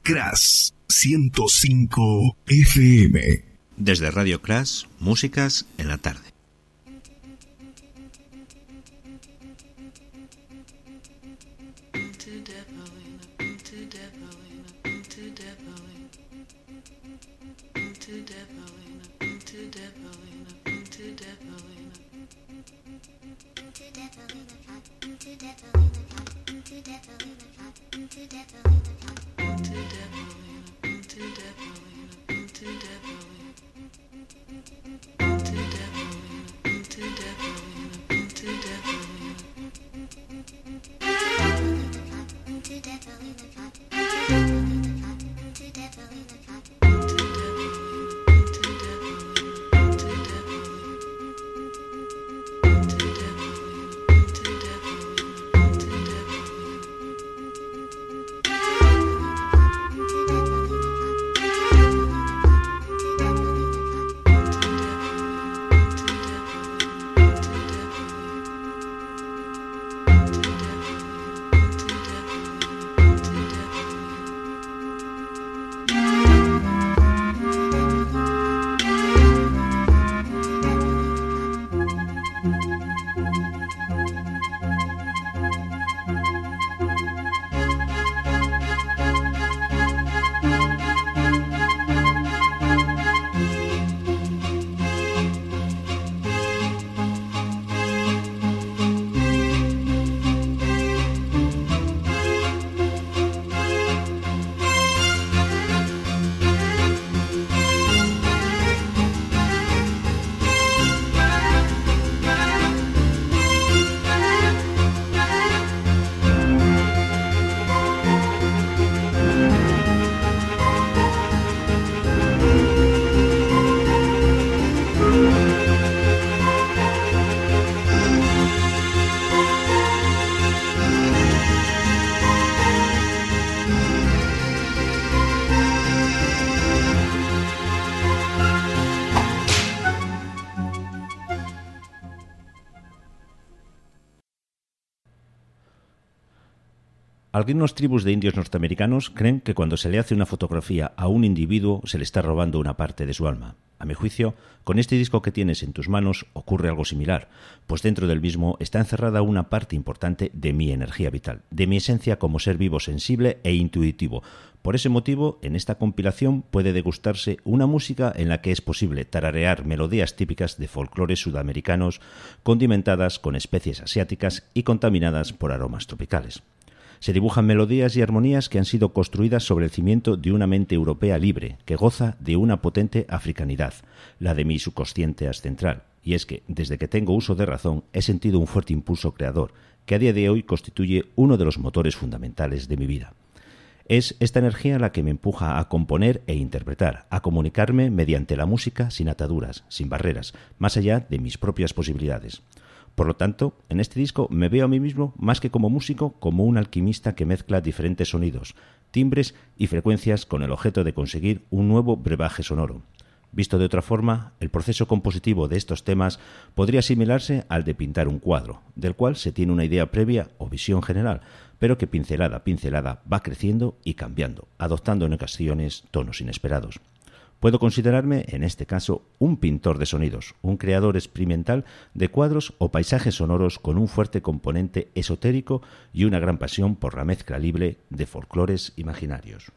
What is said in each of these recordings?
Crash 105 FM. Desde Radio Crash, músicas en la tarde. Algunas tribus de indios norteamericanos creen que cuando se le hace una fotografía a un individuo se le está robando una parte de su alma. A mi juicio, con este disco que tienes en tus manos ocurre algo similar, pues dentro del mismo está encerrada una parte importante de mi energía vital, de mi esencia como ser vivo sensible e intuitivo. Por ese motivo, en esta compilación puede degustarse una música en la que es posible tararear melodías típicas de folclores sudamericanos, condimentadas con especies asiáticas y contaminadas por aromas tropicales. Se dibujan melodías y armonías que han sido construidas sobre el cimiento de una mente europea libre, que goza de una potente africanidad, la de mi subconsciente ascentral. Y es que, desde que tengo uso de razón, he sentido un fuerte impulso creador, que a día de hoy constituye uno de los motores fundamentales de mi vida. Es esta energía la que me empuja a componer e interpretar, a comunicarme mediante la música sin ataduras, sin barreras, más allá de mis propias posibilidades. Por lo tanto, en este disco me veo a mí mismo más que como músico, como un alquimista que mezcla diferentes sonidos, timbres y frecuencias con el objeto de conseguir un nuevo brebaje sonoro. Visto de otra forma, el proceso compositivo de estos temas podría asimilarse al de pintar un cuadro, del cual se tiene una idea previa o visión general, pero que pincelada a pincelada va creciendo y cambiando, adoptando en ocasiones tonos inesperados. Puedo considerarme, en este caso, un pintor de sonidos, un creador experimental de cuadros o paisajes sonoros con un fuerte componente esotérico y una gran pasión por la mezcla libre de folclores imaginarios.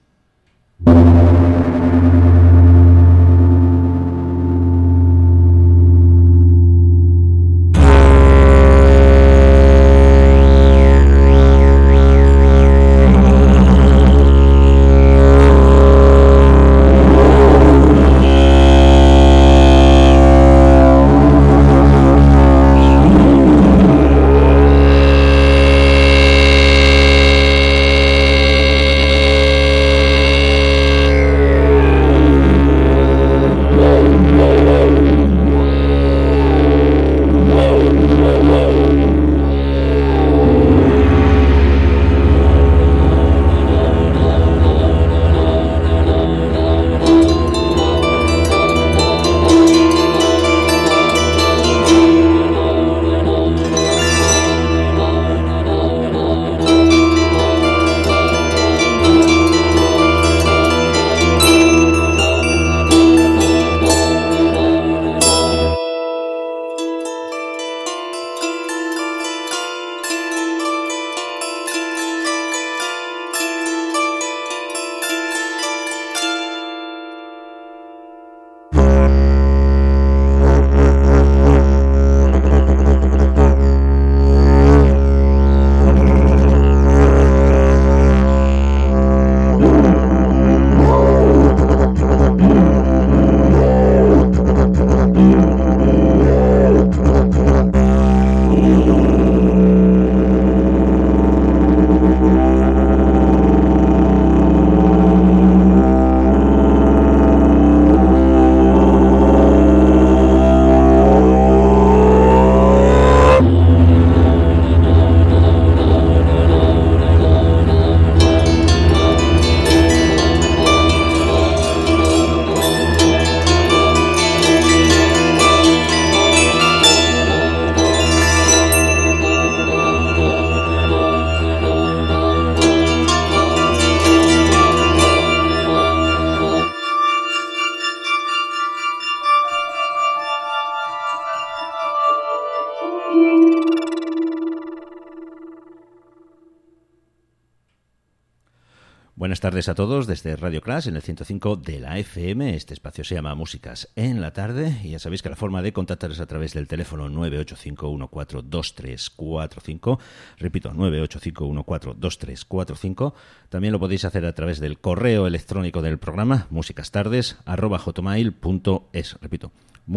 Buenas tardes a todos desde Radio Clash en el 105 de la FM. Este espacio se llama Músicas en la Tarde y ya sabéis que la forma de contactar es a través del teléfono 985142345. Repito, 985142345. También lo podéis hacer a través del correo electrónico del programa musicastardes@hotmail.es. Repito,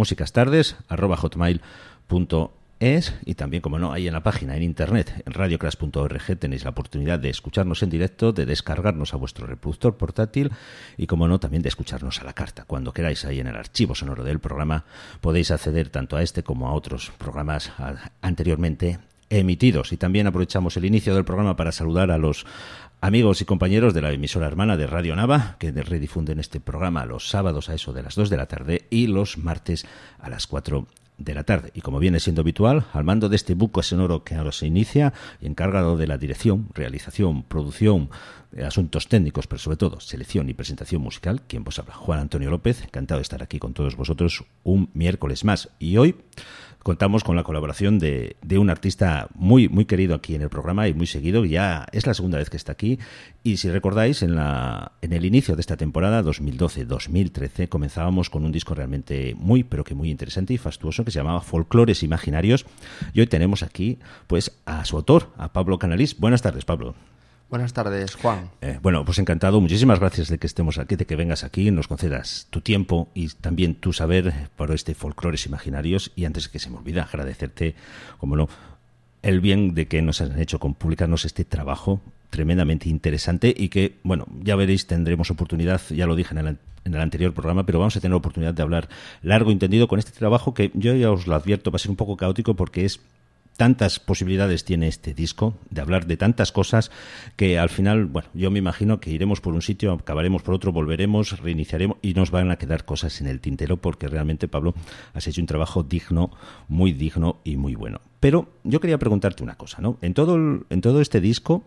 musicastardes@hotmail.es. Y también, como no, ahí en la página, en internet, en radioclash.org, tenéis la oportunidad de escucharnos en directo, de descargarnos a vuestro reproductor portátil y, como no, también de escucharnos a la carta. Cuando queráis, ahí en el archivo sonoro del programa, podéis acceder tanto a este como a otros programas anteriormente emitidos. Y también aprovechamos el inicio del programa para saludar a los amigos y compañeros de la emisora hermana de Radio Nava, que redifunden este programa los sábados a eso de las 2 de la tarde y los martes a las 4 de la tarde. Y como viene siendo habitual, al mando de este buco sonoro que ahora se inicia y encargado de la dirección, realización, producción, asuntos técnicos, pero sobre todo selección y presentación musical, quien vos habla, Juan Antonio López, encantado de estar aquí con todos vosotros un miércoles más. Y hoy contamos con la colaboración de un artista muy querido aquí en el programa y muy seguido. Ya es la segunda vez que está aquí. Y si recordáis, en el inicio de esta temporada, 2012-2013, comenzábamos con un disco realmente muy interesante y fastuoso que se llamaba Folclores Imaginarios. Y hoy tenemos aquí pues a su autor, a Pablo Canalís. Buenas tardes, Pablo. Buenas tardes, Juan. Bueno, pues encantado. Muchísimas gracias de que estemos aquí, de que vengas aquí, nos concedas tu tiempo y también tu saber por este Folclores Imaginarios. Y antes de que se me olvide, agradecerte, como no, el bien de que nos han hecho con publicarnos este trabajo tremendamente interesante y que, bueno, ya veréis, tendremos oportunidad, ya lo dije en el anterior programa, pero vamos a tener oportunidad de hablar largo y entendido con este trabajo que yo ya os lo advierto, va a ser un poco caótico porque es tantas posibilidades tiene este disco de hablar de tantas cosas que al final, bueno, yo me imagino que iremos por un sitio, acabaremos por otro, volveremos, reiniciaremos y nos van a quedar cosas en el tintero porque realmente, Pablo, has hecho un trabajo digno, muy digno y muy bueno. Pero yo quería preguntarte una cosa, ¿no? En todo este disco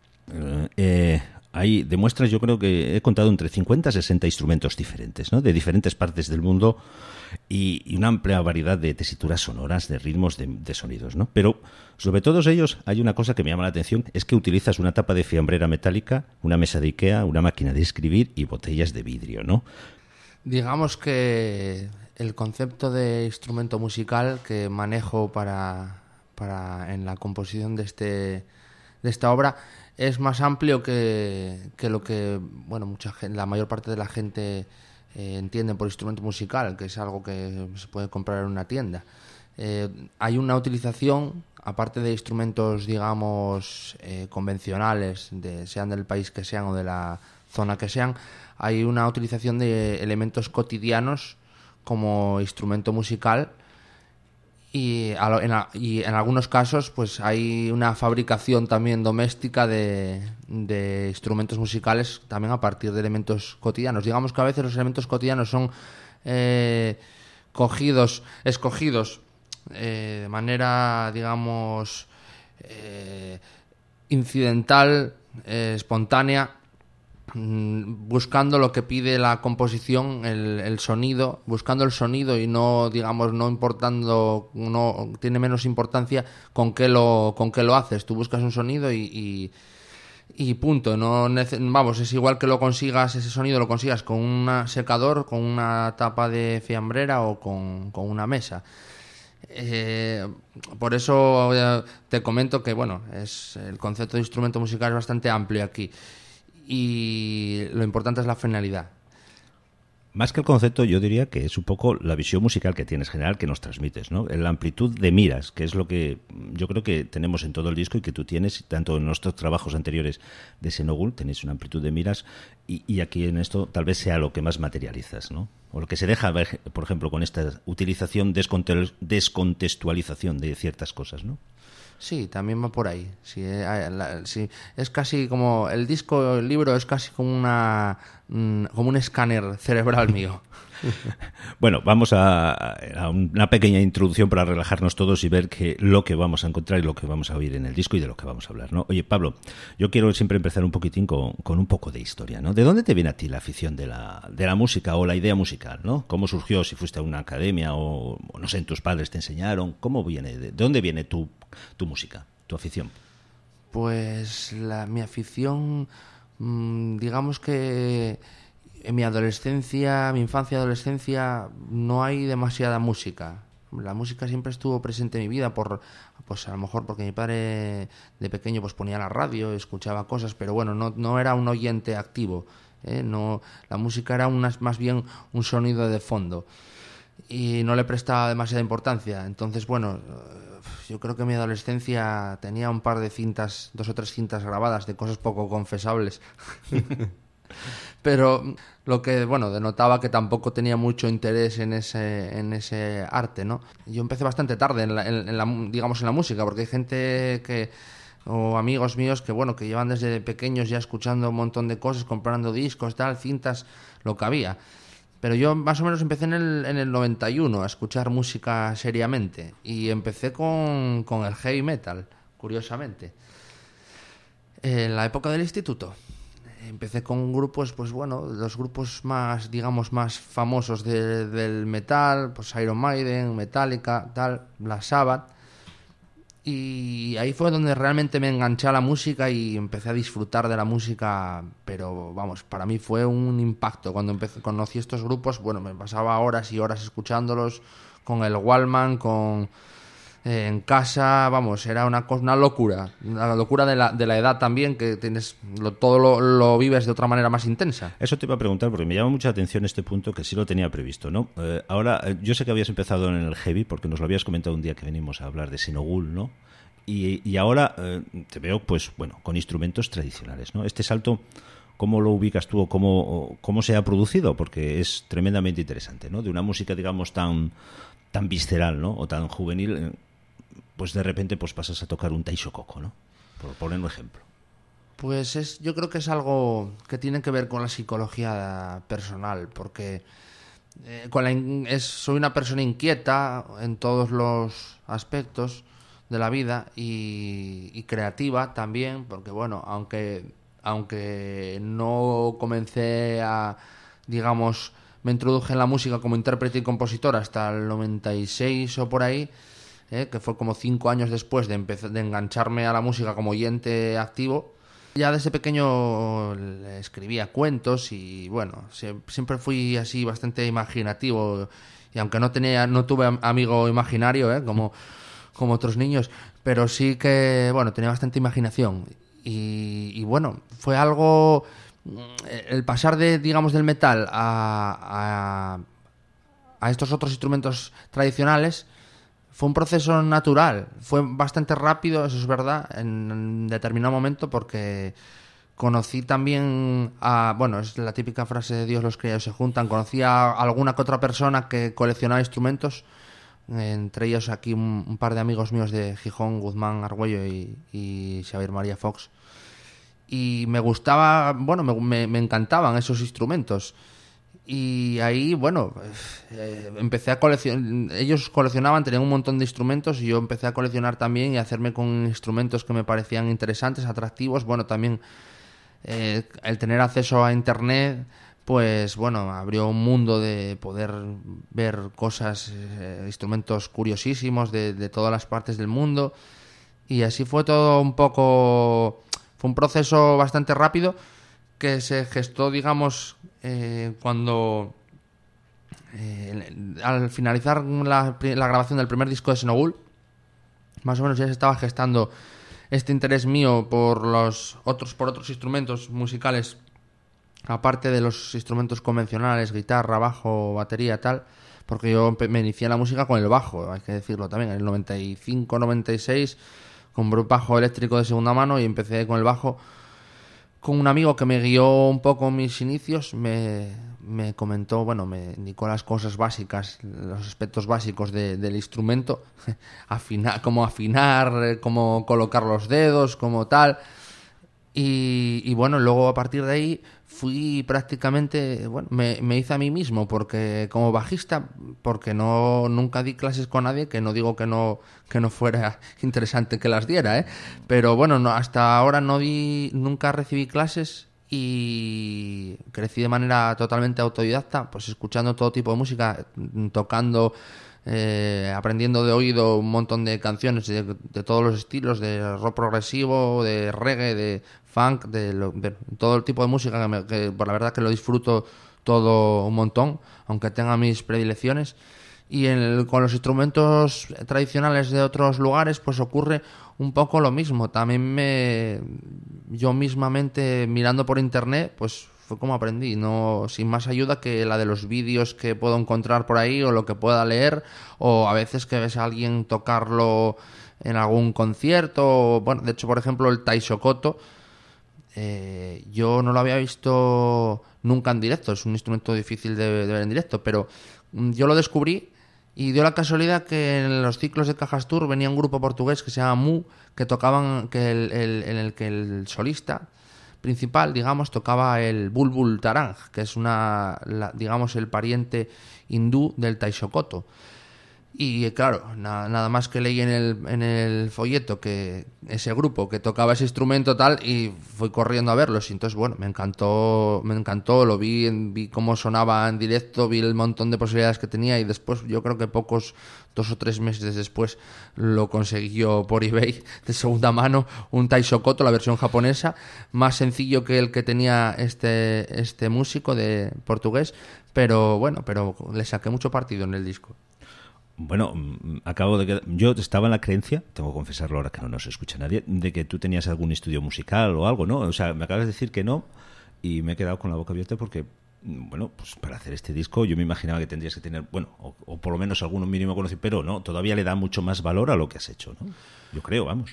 ahí demuestras, yo creo que he contado entre 50 y 60 instrumentos diferentes, ¿no? De diferentes partes del mundo y una amplia variedad de tesituras sonoras, de ritmos, de sonidos, ¿no? Pero sobre todos ellos hay una cosa que me llama la atención, es que utilizas una tapa de fiambrera metálica, una mesa de Ikea, una máquina de escribir y botellas de vidrio, ¿no? Digamos que el concepto de instrumento musical que manejo para en la composición de esta obra es más amplio que lo que, bueno, la mayor parte de la gente entiende por instrumento musical, que es algo que se puede comprar en una tienda. Hay una utilización, aparte de instrumentos, digamos, convencionales, sean del país que sean o de la zona que sean, hay una utilización de elementos cotidianos como instrumento musical. Y en algunos casos pues hay una fabricación también doméstica de instrumentos musicales también a partir de elementos cotidianos. Digamos que a veces los elementos cotidianos son escogidos de manera, digamos, incidental, espontánea, buscando lo que pide la composición, el sonido, buscando el sonido y no, digamos, no importando, no tiene menos importancia con qué lo haces. Tú buscas un sonido y punto. Vamos, es igual que ese sonido lo consigas con un secador, con una tapa de fiambrera o con una mesa. Por eso te comento que, bueno, el concepto de instrumento musical es bastante amplio aquí. Y lo importante es la finalidad. Más que el concepto, yo diría que es un poco la visión musical que tienes general, que nos transmites, ¿no? La amplitud de miras, que es lo que yo creo que tenemos en todo el disco y que tú tienes, tanto en nuestros trabajos anteriores de Senogul, tenéis una amplitud de miras y aquí en esto tal vez sea lo que más materializas, ¿no? O lo que se deja ver, por ejemplo, con esta utilización, descontextualización de ciertas cosas, ¿no? Sí, también va por ahí. Sí, es casi como el libro es casi como un escáner cerebral mío. Bueno, vamos a una pequeña introducción para relajarnos todos y ver lo que vamos a encontrar y lo que vamos a oír en el disco y de lo que vamos a hablar, ¿no? Oye, Pablo, yo quiero siempre empezar un poquitín con un poco de historia, ¿no? ¿De dónde te viene a ti la afición de la música o la idea musical, ¿no? ¿Cómo surgió? Si fuiste a una academia o no sé, tus padres te enseñaron. ¿Cómo viene? ¿De dónde viene tu música, tu afición? Pues mi afición Digamos que en mi adolescencia, mi infancia y adolescencia, no hay demasiada música. La música siempre estuvo presente en mi vida, pues a lo mejor porque mi padre de pequeño pues ponía la radio, escuchaba cosas, pero bueno, no era un oyente activo, ¿eh? No, la música era más bien un sonido de fondo y no le prestaba demasiada importancia. Entonces, bueno, yo creo que en mi adolescencia tenía un par de cintas, 2 o 3 cintas grabadas de cosas poco confesables. Pero lo que, bueno, denotaba que tampoco tenía mucho interés en ese arte, ¿no? Yo empecé bastante tarde digamos, en la música, porque hay gente o amigos míos que, bueno, que llevan desde pequeños ya escuchando un montón de cosas, comprando discos, tal, cintas, lo que había. Pero yo más o menos empecé en el 91 a escuchar música seriamente, y empecé con el heavy metal, curiosamente, en la época del instituto. Empecé con grupos, pues bueno, los grupos más, digamos, más famosos del metal, pues Iron Maiden, Metallica, tal, Black Sabbath. Y ahí fue donde realmente me enganché a la música y empecé a disfrutar de la música, pero vamos, para mí fue un impacto. Cuando conocí estos grupos, bueno, me pasaba horas y horas escuchándolos con el Walkman, en casa, vamos, era una locura. La locura de la edad también, que tienes todo lo vives de otra manera más intensa. Eso te iba a preguntar, porque me llama mucha atención este punto, que sí lo tenía previsto, ¿no? Ahora, yo sé que habías empezado en el heavy, porque nos lo habías comentado un día que venimos a hablar de Sinogul, ¿no? Y ahora te veo, pues, bueno, con instrumentos tradicionales, ¿no? Este salto, ¿cómo lo ubicas tú o cómo se ha producido? Porque es tremendamente interesante, ¿no? De una música, digamos, tan visceral, ¿no? O tan juvenil, pues de repente pues pasas a tocar un Taisho Koko, ¿no? Por poner un ejemplo. Pues yo creo que es algo que tiene que ver con la psicología personal, porque soy una persona inquieta en todos los aspectos de la vida y creativa también, porque bueno, aunque no comencé digamos, me introduje en la música como intérprete y compositor hasta el 96 o por ahí, que fue como 5 años después de engancharme a la música como oyente activo. Ya desde pequeño escribía cuentos y bueno, siempre fui así bastante imaginativo, y aunque no tuve amigo imaginario, como otros niños, pero sí que, bueno, tenía bastante imaginación y bueno, fue algo, el pasar digamos, del metal a estos otros instrumentos tradicionales. Fue un proceso natural, fue bastante rápido, eso es verdad, en determinado momento, porque conocí también bueno, es la típica frase de Dios los criados se juntan, conocí a alguna que otra persona que coleccionaba instrumentos, entre ellos aquí un par de amigos míos de Gijón, Guzmán Argüello y Xavier María Fox, y me gustaba, bueno, me encantaban esos instrumentos. Y ahí, bueno, empecé a coleccionar. Ellos coleccionaban, tenían un montón de instrumentos, y yo empecé a coleccionar también y a hacerme con instrumentos que me parecían interesantes, atractivos. Bueno, también el tener acceso a internet, pues bueno, abrió un mundo de poder ver cosas, instrumentos curiosísimos de todas las partes del mundo. Y así fue todo un poco. Fue un proceso bastante rápido que se gestó, digamos, cuando al finalizar la grabación del primer disco de Sinogul, más o menos ya se estaba gestando este interés mío por otros instrumentos musicales, aparte de los instrumentos convencionales, guitarra, bajo, batería, tal, porque yo me inicié en la música con el bajo, hay que decirlo también, en el 95-96 compré un bajo eléctrico de segunda mano y empecé con el bajo. Con un amigo que me guió un poco en mis inicios, me comentó, bueno, me indicó las cosas básicas, los aspectos básicos del instrumento, cómo afinar, cómo colocar los dedos, cómo tal. Y bueno, luego a partir de ahí fui prácticamente, bueno, me hice a mí mismo, porque como bajista, porque nunca di clases con nadie, que no digo que no fuera interesante que las diera, pero bueno, hasta ahora nunca recibí clases y crecí de manera totalmente autodidacta, pues escuchando todo tipo de música, tocando aprendiendo de oído un montón de canciones de todos los estilos, de rock progresivo, de reggae, de funk, de todo el tipo de música que por la verdad que lo disfruto todo un montón, aunque tenga mis predilecciones. Y con los instrumentos tradicionales de otros lugares pues ocurre un poco lo mismo. También yo mismamente mirando por internet pues fue como aprendí, no sin más ayuda que la de los vídeos que puedo encontrar por ahí o lo que pueda leer, o a veces que ves a alguien tocarlo en algún concierto. Bueno, de hecho, por ejemplo, el taishokoto yo no lo había visto nunca en directo, es un instrumento difícil de ver en directo, pero yo lo descubrí y dio la casualidad que en los ciclos de Cajas Tour venía un grupo portugués que se llama Mu, que tocaban, en el que el solista principal, digamos, tocaba el bulbul tarang, que es digamos, el pariente hindú del taishokoto. Y claro, nada más que leí en el folleto que ese grupo que tocaba ese instrumento tal, y fui corriendo a verlos. Y entonces, bueno, me encantó, lo vi cómo sonaba en directo, vi el montón de posibilidades que tenía, y después yo creo que 2 o 3 meses después lo conseguí yo por eBay de segunda mano, un taishokoto, la versión japonesa, más sencillo que el que tenía este músico de portugués, pero bueno, le saqué mucho partido en el disco. Bueno, yo estaba en la creencia, tengo que confesarlo ahora que no nos escucha nadie, de que tú tenías algún estudio musical o algo, ¿no? O sea, me acabas de decir que no y me he quedado con la boca abierta porque, bueno, pues para hacer este disco yo me imaginaba que tendrías que tener, bueno, o por lo menos algún mínimo conocimiento, pero no, todavía le da mucho más valor a lo que has hecho, ¿no? Yo creo, vamos.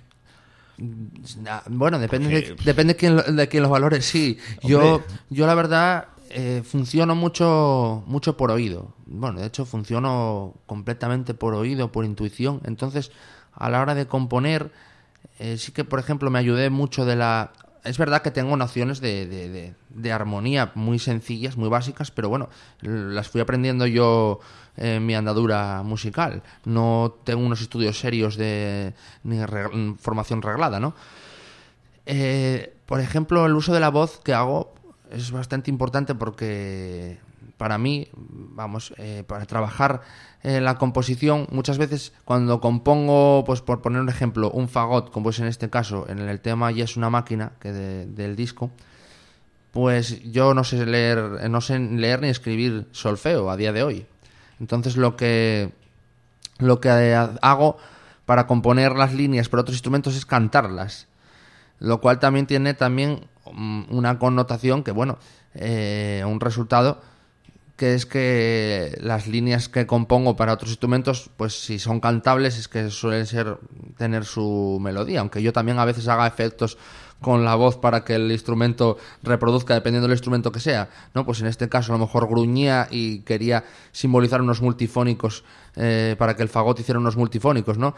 Bueno, depende de quién los valore, sí. Yo la verdad funciono mucho por oído. Bueno, de hecho funciono completamente por oído, por intuición. Entonces, a la hora de componer, sí que, por ejemplo, me ayudé mucho Es verdad que tengo nociones de armonía muy sencillas, muy básicas, pero bueno, las fui aprendiendo yo en mi andadura musical. No tengo unos estudios serios ni formación reglada, ¿no? Por ejemplo, el uso de la voz que hago es bastante importante porque para mí, para trabajar la composición, muchas veces cuando compongo, pues por poner un ejemplo, un fagot, como es en este caso, en el tema Ya es una máquina, que del disco, pues yo no sé leer ni escribir solfeo a día de hoy. Entonces lo que hago para componer las líneas por otros instrumentos es cantarlas, lo cual también tiene una connotación que, bueno, un resultado, que es que las líneas que compongo para otros instrumentos, pues si son cantables es que suelen tener su melodía, aunque yo también a veces haga efectos con la voz para que el instrumento reproduzca dependiendo del instrumento que sea, ¿no? Pues en este caso a lo mejor gruñía y quería simbolizar unos multifónicos para que el fagot hiciera unos multifónicos, ¿no?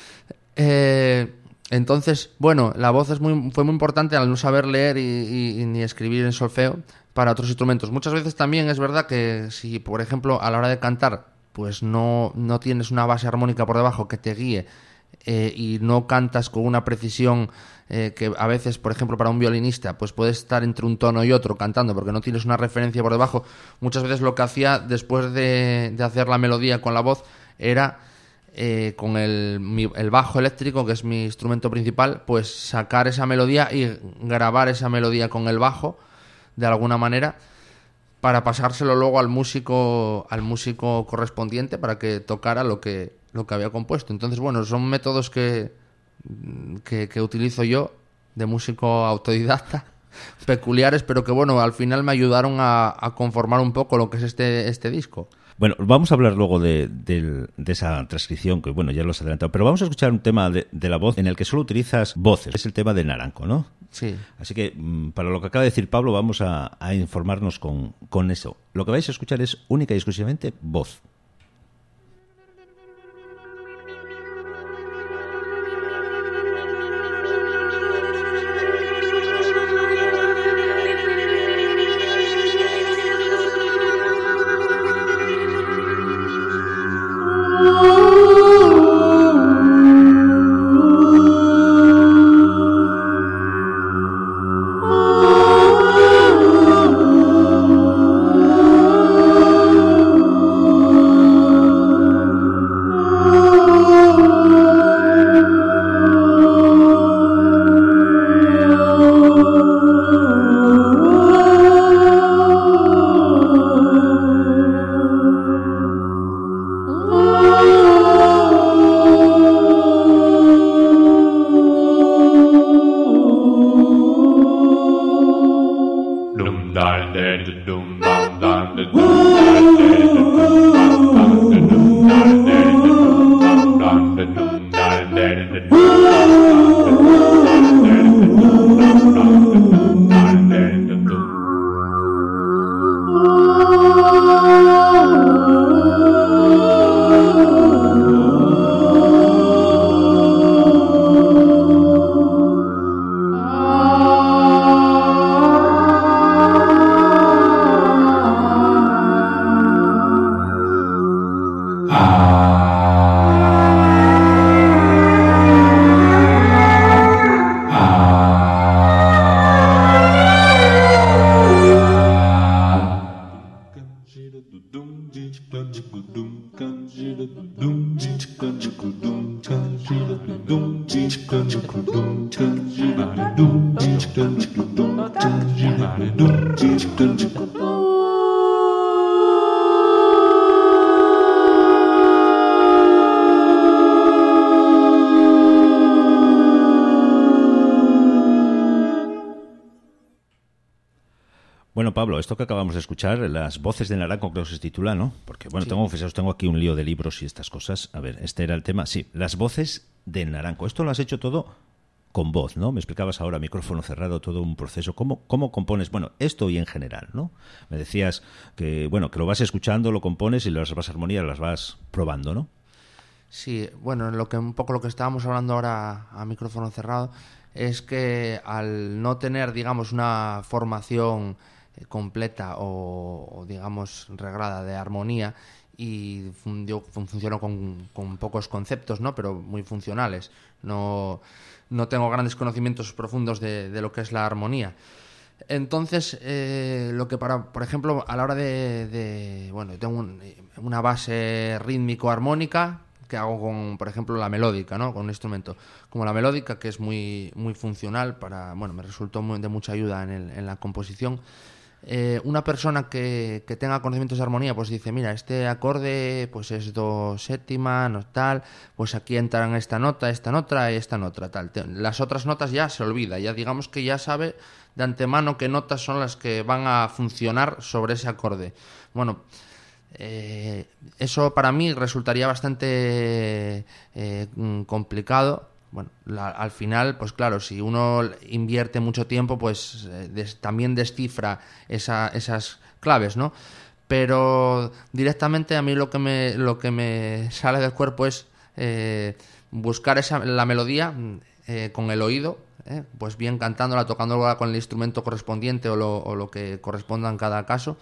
Entonces, bueno, la voz fue muy importante al no saber leer y ni escribir en solfeo para otros instrumentos. Muchas veces también es verdad que si, por ejemplo, a la hora de cantar, pues no tienes una base armónica por debajo que te guíe y no cantas con una precisión que a veces, por ejemplo, para un violinista, pues puedes estar entre un tono y otro cantando porque no tienes una referencia por debajo. Muchas veces lo que hacía después de hacer la melodía con la voz era con el bajo eléctrico, que es mi instrumento principal, pues sacar esa melodía y grabar esa melodía con el bajo de alguna manera para pasárselo luego al músico correspondiente para que tocara lo que había compuesto. Entonces, bueno, son métodos que utilizo yo de músico autodidacta, peculiares, pero que, bueno, al final me ayudaron a conformar un poco lo que es este disco. Bueno, vamos a hablar luego de esa transcripción, que bueno, ya lo has adelantado, pero vamos a escuchar un tema de la voz en el que solo utilizas voces. Es el tema de Naranco, ¿no? Sí. Así que, para lo que acaba de decir Pablo, vamos a informarnos con eso. Lo que vais a escuchar es única y exclusivamente voz. Bueno, Pablo, esto que acabamos de escuchar, Las voces de Naranco, creo que se titula, ¿no? Porque, bueno, sí. tengo aquí un lío de libros y estas cosas. A ver, este era el tema. Sí, Las voces de Naranco. Esto lo has hecho todo con voz, ¿no? Me explicabas ahora, micrófono cerrado, todo un proceso. ¿Cómo compones? Bueno, esto y en general, ¿no? Me decías que, bueno, que lo vas escuchando, lo compones y las vas armonías, las vas probando, ¿no? Sí, bueno, un poco lo que estábamos hablando ahora a micrófono cerrado es que al no tener, digamos, una formación completa o digamos reglada de armonía, y yo funciono con pocos conceptos, ¿no? Pero muy funcionales, no tengo grandes conocimientos profundos de lo que es la armonía. Entonces, lo que por ejemplo, a la hora bueno, tengo una base rítmico-armónica que hago con, por ejemplo, la melódica, ¿no? Con un instrumento como la melódica, que es muy funcional bueno, me resultó de mucha ayuda en la composición. Una persona que tenga conocimientos de armonía, pues dice, mira, este acorde pues es do séptima, no tal, pues aquí entran esta nota, esta nota, tal. Las otras notas ya se olvida, ya digamos que ya sabe de antemano qué notas son las que van a funcionar sobre ese acorde. Bueno, eso para mí resultaría bastante complicado. Bueno, al final, pues claro, si uno invierte mucho tiempo, pues también descifra esas claves, ¿no? Pero directamente a mí lo que me sale del cuerpo es buscar la melodía con el oído, pues bien cantándola, tocándola con el instrumento correspondiente o lo que corresponda en cada caso.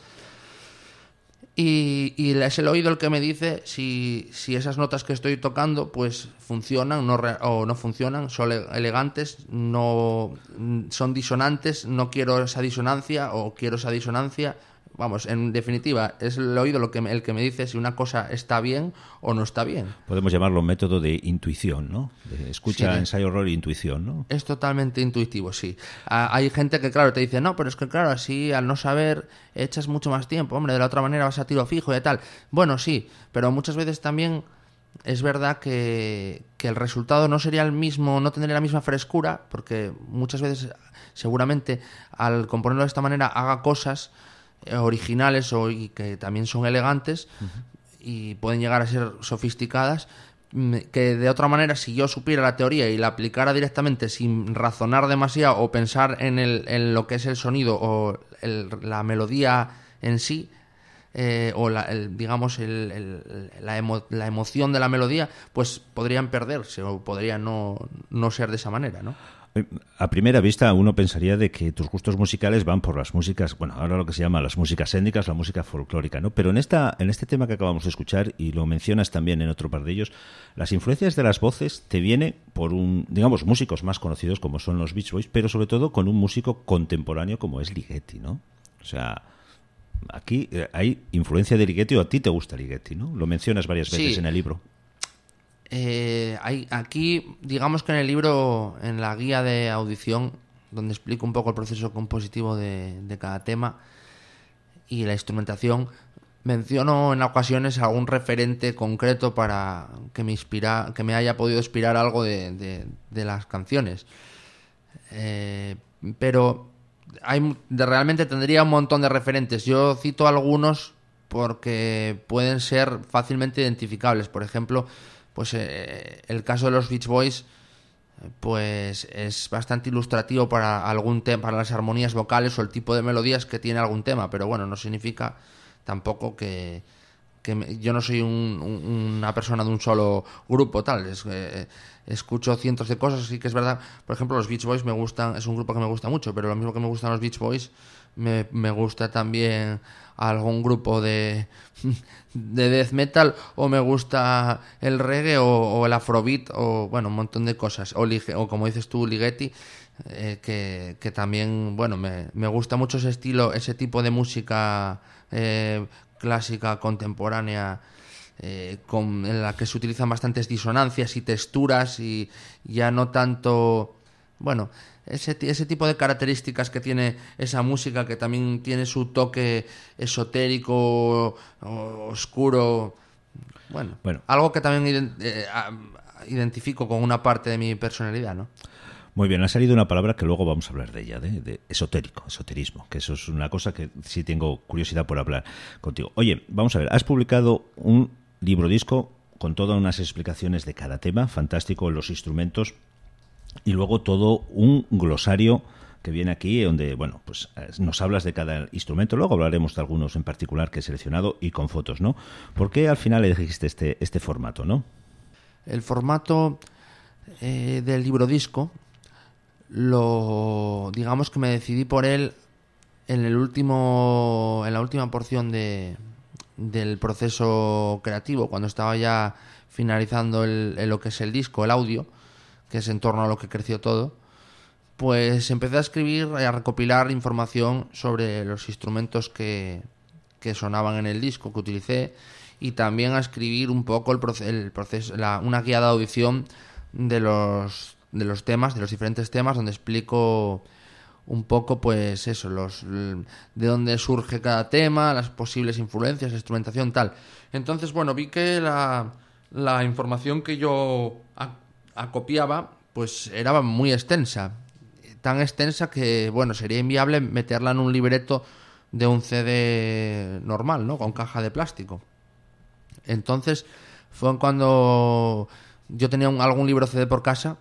Y es el oído el que me dice si esas notas que estoy tocando pues funcionan o no funcionan, son elegantes, no son disonantes, no quiero esa disonancia o quiero esa disonancia. Vamos, en definitiva, es el oído el que me dice si una cosa está bien o no está bien. Podemos llamarlo método de intuición, ¿no? De escucha, sí, ensayo, error e intuición, ¿no? Es totalmente intuitivo, sí. Hay gente que, claro, te dice, no, pero es que, claro, así al no saber echas mucho más tiempo. Hombre, de la otra manera vas a tiro fijo y tal. Bueno, sí, pero muchas veces también es verdad que el resultado no sería el mismo, no tendría la misma frescura, porque muchas veces, seguramente, al componerlo de esta manera, haga cosas originales y que también son elegantes, uh-huh, y pueden llegar a ser sofisticadas, que de otra manera, si yo supiera la teoría y la aplicara directamente sin razonar demasiado o pensar en lo que es el sonido o la melodía en sí, o la emoción de la melodía, pues podrían perderse o podría no ser de esa manera, ¿no? A primera vista uno pensaría de que tus gustos musicales van por las músicas, bueno, ahora lo que se llama las músicas étnicas, la música folclórica, ¿no? Pero en este tema que acabamos de escuchar, y lo mencionas también en otro par de ellos, las influencias de las voces te viene por digamos, músicos más conocidos como son los Beach Boys, pero sobre todo con un músico contemporáneo como es Ligeti, ¿no? O sea, aquí hay influencia de Ligeti, o a ti te gusta Ligeti, ¿no? Lo mencionas varias veces, sí, en el libro. Aquí, digamos que en el libro, en la guía de audición, donde explico un poco el proceso compositivo de cada tema y la instrumentación, menciono en ocasiones algún referente concreto para que me haya podido inspirar algo de las canciones. Pero realmente tendría un montón de referentes. Yo cito algunos porque pueden ser fácilmente identificables. Por ejemplo, pues el caso de los Beach Boys, pues es bastante ilustrativo para algún tema, para las armonías vocales o el tipo de melodías que tiene algún tema. Pero bueno, no significa tampoco que yo no soy una persona de un solo grupo, tal. Escucho cientos de cosas, sí que es verdad. Por ejemplo, los Beach Boys me gustan, es un grupo que me gusta mucho, pero lo mismo que me gustan los Beach Boys, me gusta también algún grupo de death metal, o me gusta el reggae o el afrobeat, o bueno, un montón de cosas, o como dices tú, Ligeti, que también, bueno, me gusta mucho ese estilo, ese tipo de música clásica, contemporánea, en la que se utilizan bastantes disonancias y texturas, y ya no tanto, bueno, ese tipo de características que tiene esa música, que también tiene su toque esotérico, oscuro, bueno, algo que también identifico con una parte de mi personalidad, ¿no? Muy bien, ha salido una palabra que luego vamos a hablar de ella, de esoterismo, que eso es una cosa que sí tengo curiosidad por hablar contigo. Oye, vamos a ver, has publicado un libro disco con todas unas explicaciones de cada tema, fantástico, los instrumentos, y luego todo un glosario que viene aquí, donde, bueno, pues nos hablas de cada instrumento. Luego hablaremos de algunos en particular que he seleccionado y con fotos, ¿no? ¿Por qué al final elegiste este formato, no? El formato del libro disco, digamos que me decidí por él en la última porción del proceso creativo, cuando estaba ya finalizando lo que es el disco, el audio, que es en torno a lo que creció todo. Pues empecé a escribir y a recopilar información sobre los instrumentos que sonaban en el disco que utilicé, y también a escribir un poco el proceso, una guía de audición de los temas, de los diferentes temas, donde explico un poco, pues eso, de dónde surge cada tema, las posibles influencias, instrumentación, tal. Entonces, bueno, vi que la información que yo acopiaba, pues era muy extensa. Tan extensa que, bueno, sería inviable meterla en un libreto de un CD normal, ¿no? Con caja de plástico. Entonces fue cuando yo tenía algún libro CD por casa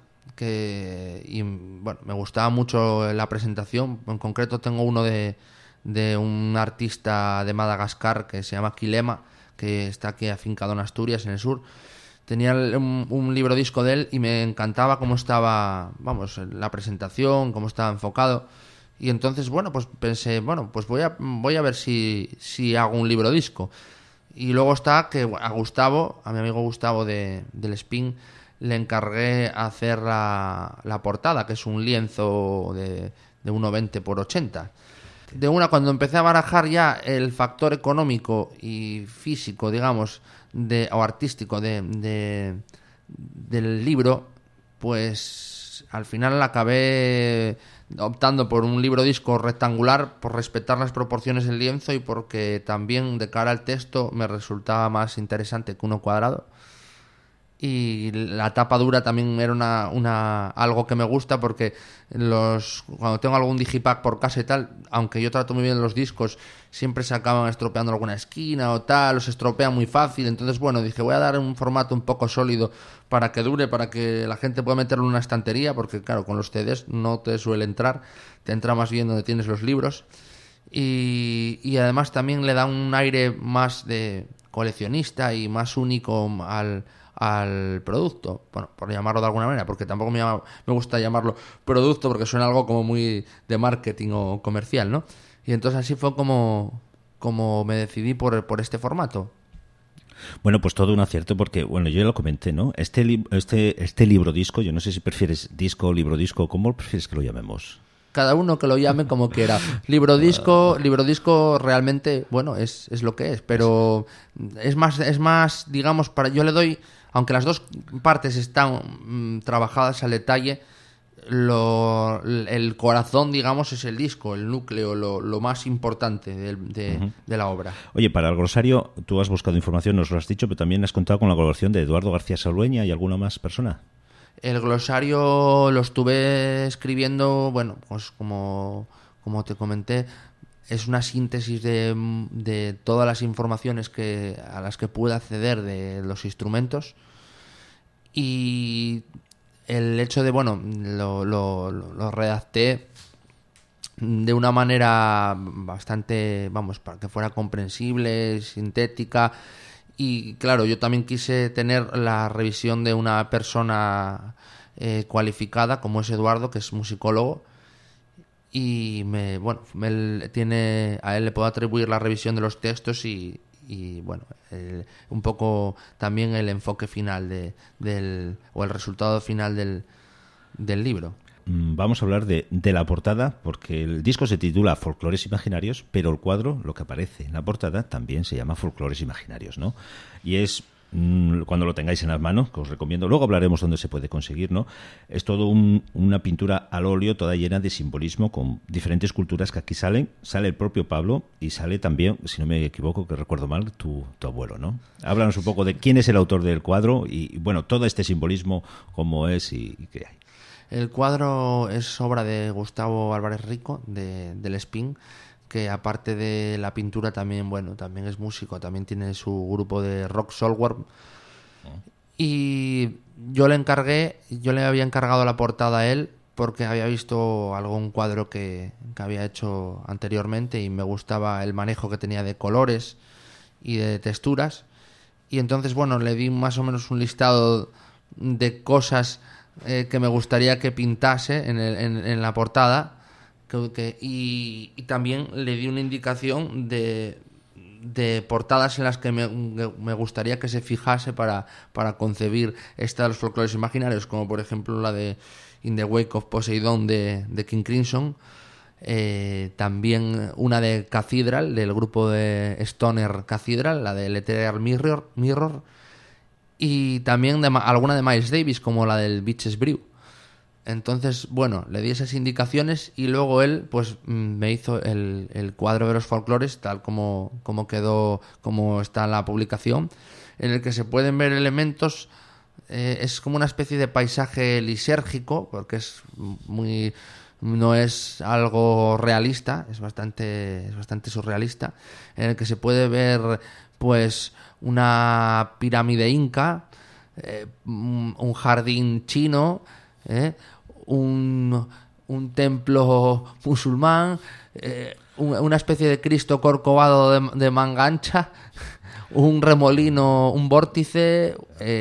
y bueno, me gustaba mucho la presentación. En concreto tengo uno de un artista de Madagascar que se llama Kilema, que está aquí afincado en Asturias, en el sur. Tenía un libro disco de él y me encantaba cómo estaba, vamos, la presentación, cómo estaba enfocado. Y entonces, bueno, pues pensé, bueno, pues voy a ver si hago un libro disco. Y luego está que a Gustavo, a mi amigo Gustavo del Spin, le encargué hacer la portada, que es un lienzo de 1,20 por 80. Cuando empecé a barajar ya el factor económico y físico, digamos, o artístico del libro, pues al final acabé optando por un libro disco rectangular, por respetar las proporciones del lienzo y porque también de cara al texto me resultaba más interesante que uno cuadrado. Y la tapa dura también era algo que me gusta, porque cuando tengo algún digipack por casa y tal, aunque yo trato muy bien los discos, siempre se acaban estropeando alguna esquina o tal, o se estropea muy fácil. Entonces, bueno, dije, voy a dar un formato un poco sólido para que dure, para que la gente pueda meterlo en una estantería, porque claro, con los CDs no te suele entrar, te entra más bien donde tienes los libros. Y además también le da un aire más de coleccionista y más único al producto, bueno, por llamarlo de alguna manera, porque tampoco me gusta llamarlo producto, porque suena algo como muy de marketing o comercial, ¿no? Y entonces así fue como me decidí por este formato. Bueno, pues todo un acierto, porque, bueno, yo ya lo comenté, ¿no? Este libro disco, yo no sé si prefieres disco, libro disco, ¿cómo prefieres que lo llamemos? Cada uno que lo llame como quiera. Libro disco realmente, bueno, es lo que es, pero es más, digamos, yo le doy, aunque las dos partes están trabajadas al detalle, el corazón, digamos, es el disco, el núcleo, lo más importante de la obra. Oye, para el glosario, tú has buscado información, nos lo has dicho, pero también has contado con la colaboración de Eduardo García Salueña y alguna más persona. El glosario lo estuve escribiendo, bueno, pues como como te comenté, es una síntesis de todas las informaciones a las que pude acceder de los instrumentos, y el hecho de, bueno, lo redacté de una manera bastante, vamos, para que fuera comprensible, sintética, y claro, yo también quise tener la revisión de una persona cualificada como es Eduardo, que es musicólogo, y a él le puedo atribuir la revisión de los textos y bueno, un poco también el enfoque final o el resultado final del libro. Vamos a hablar de la portada, porque el disco se titula Folclores Imaginarios, pero el cuadro, lo que aparece en la portada, también se llama Folclores Imaginarios, ¿no? Y es, cuando lo tengáis en las manos, que os recomiendo, luego hablaremos dónde se puede conseguir, ¿no? Es todo una pintura al óleo, toda llena de simbolismo, con diferentes culturas que aquí sale el propio Pablo, y sale también, si no me equivoco, que recuerdo mal, tu abuelo, ¿no? Háblanos un poco de quién es el autor del cuadro y bueno, todo este simbolismo, cómo es y qué hay. El cuadro es obra de Gustavo Álvarez Rico, del Spin, que aparte de la pintura también es músico, también tiene su grupo de rock Soulworm. Y yo le había encargado la portada a él porque había visto algún cuadro que había hecho anteriormente y me gustaba el manejo que tenía de colores y de texturas. Y entonces, bueno, le di más o menos un listado de cosas que me gustaría que pintase en la portada, y también le di una indicación de portadas en las que me gustaría que se fijase para concebir esta de los folclores imaginarios, como por ejemplo la de In the Wake of Poseidon de King Crimson, también una de Cathedral, del grupo de Stoner Cathedral, la de Lethal Mirror, y también alguna de Miles Davis, como la del Beaches Brew. Entonces, bueno, le di esas indicaciones y luego él pues me hizo el cuadro de los folclores tal como quedó, como está en la publicación, en el que se pueden ver elementos. Es como una especie de paisaje lisérgico, porque no es algo realista, es bastante surrealista, en el que se puede ver pues una pirámide inca, un jardín chino, un templo musulmán, una especie de Cristo corcovado de manga ancha, un remolino, un vórtice,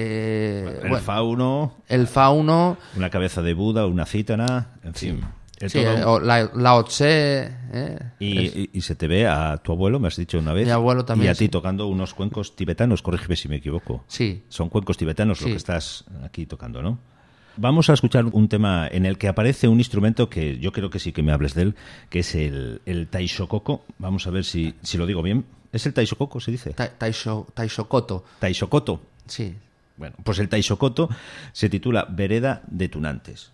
el fauno, una cabeza de Buda, una cítara, en fin. Sí, o Lao Tse. Y se te ve a tu abuelo, me has dicho una vez. Mi abuelo también. Y a ti tocando unos cuencos tibetanos, corrígeme si me equivoco. Sí. Son cuencos tibetanos, sí, lo que estás aquí tocando, ¿no? Vamos a escuchar un tema en el que aparece un instrumento que yo creo que sí que me hables de él, que es el taishokoto. Vamos a ver si lo digo bien. ¿Es el taishokoto, se dice? Taishokoto. Taishokoto. Sí. Bueno, pues el taishokoto se titula Vereda de Tunantes.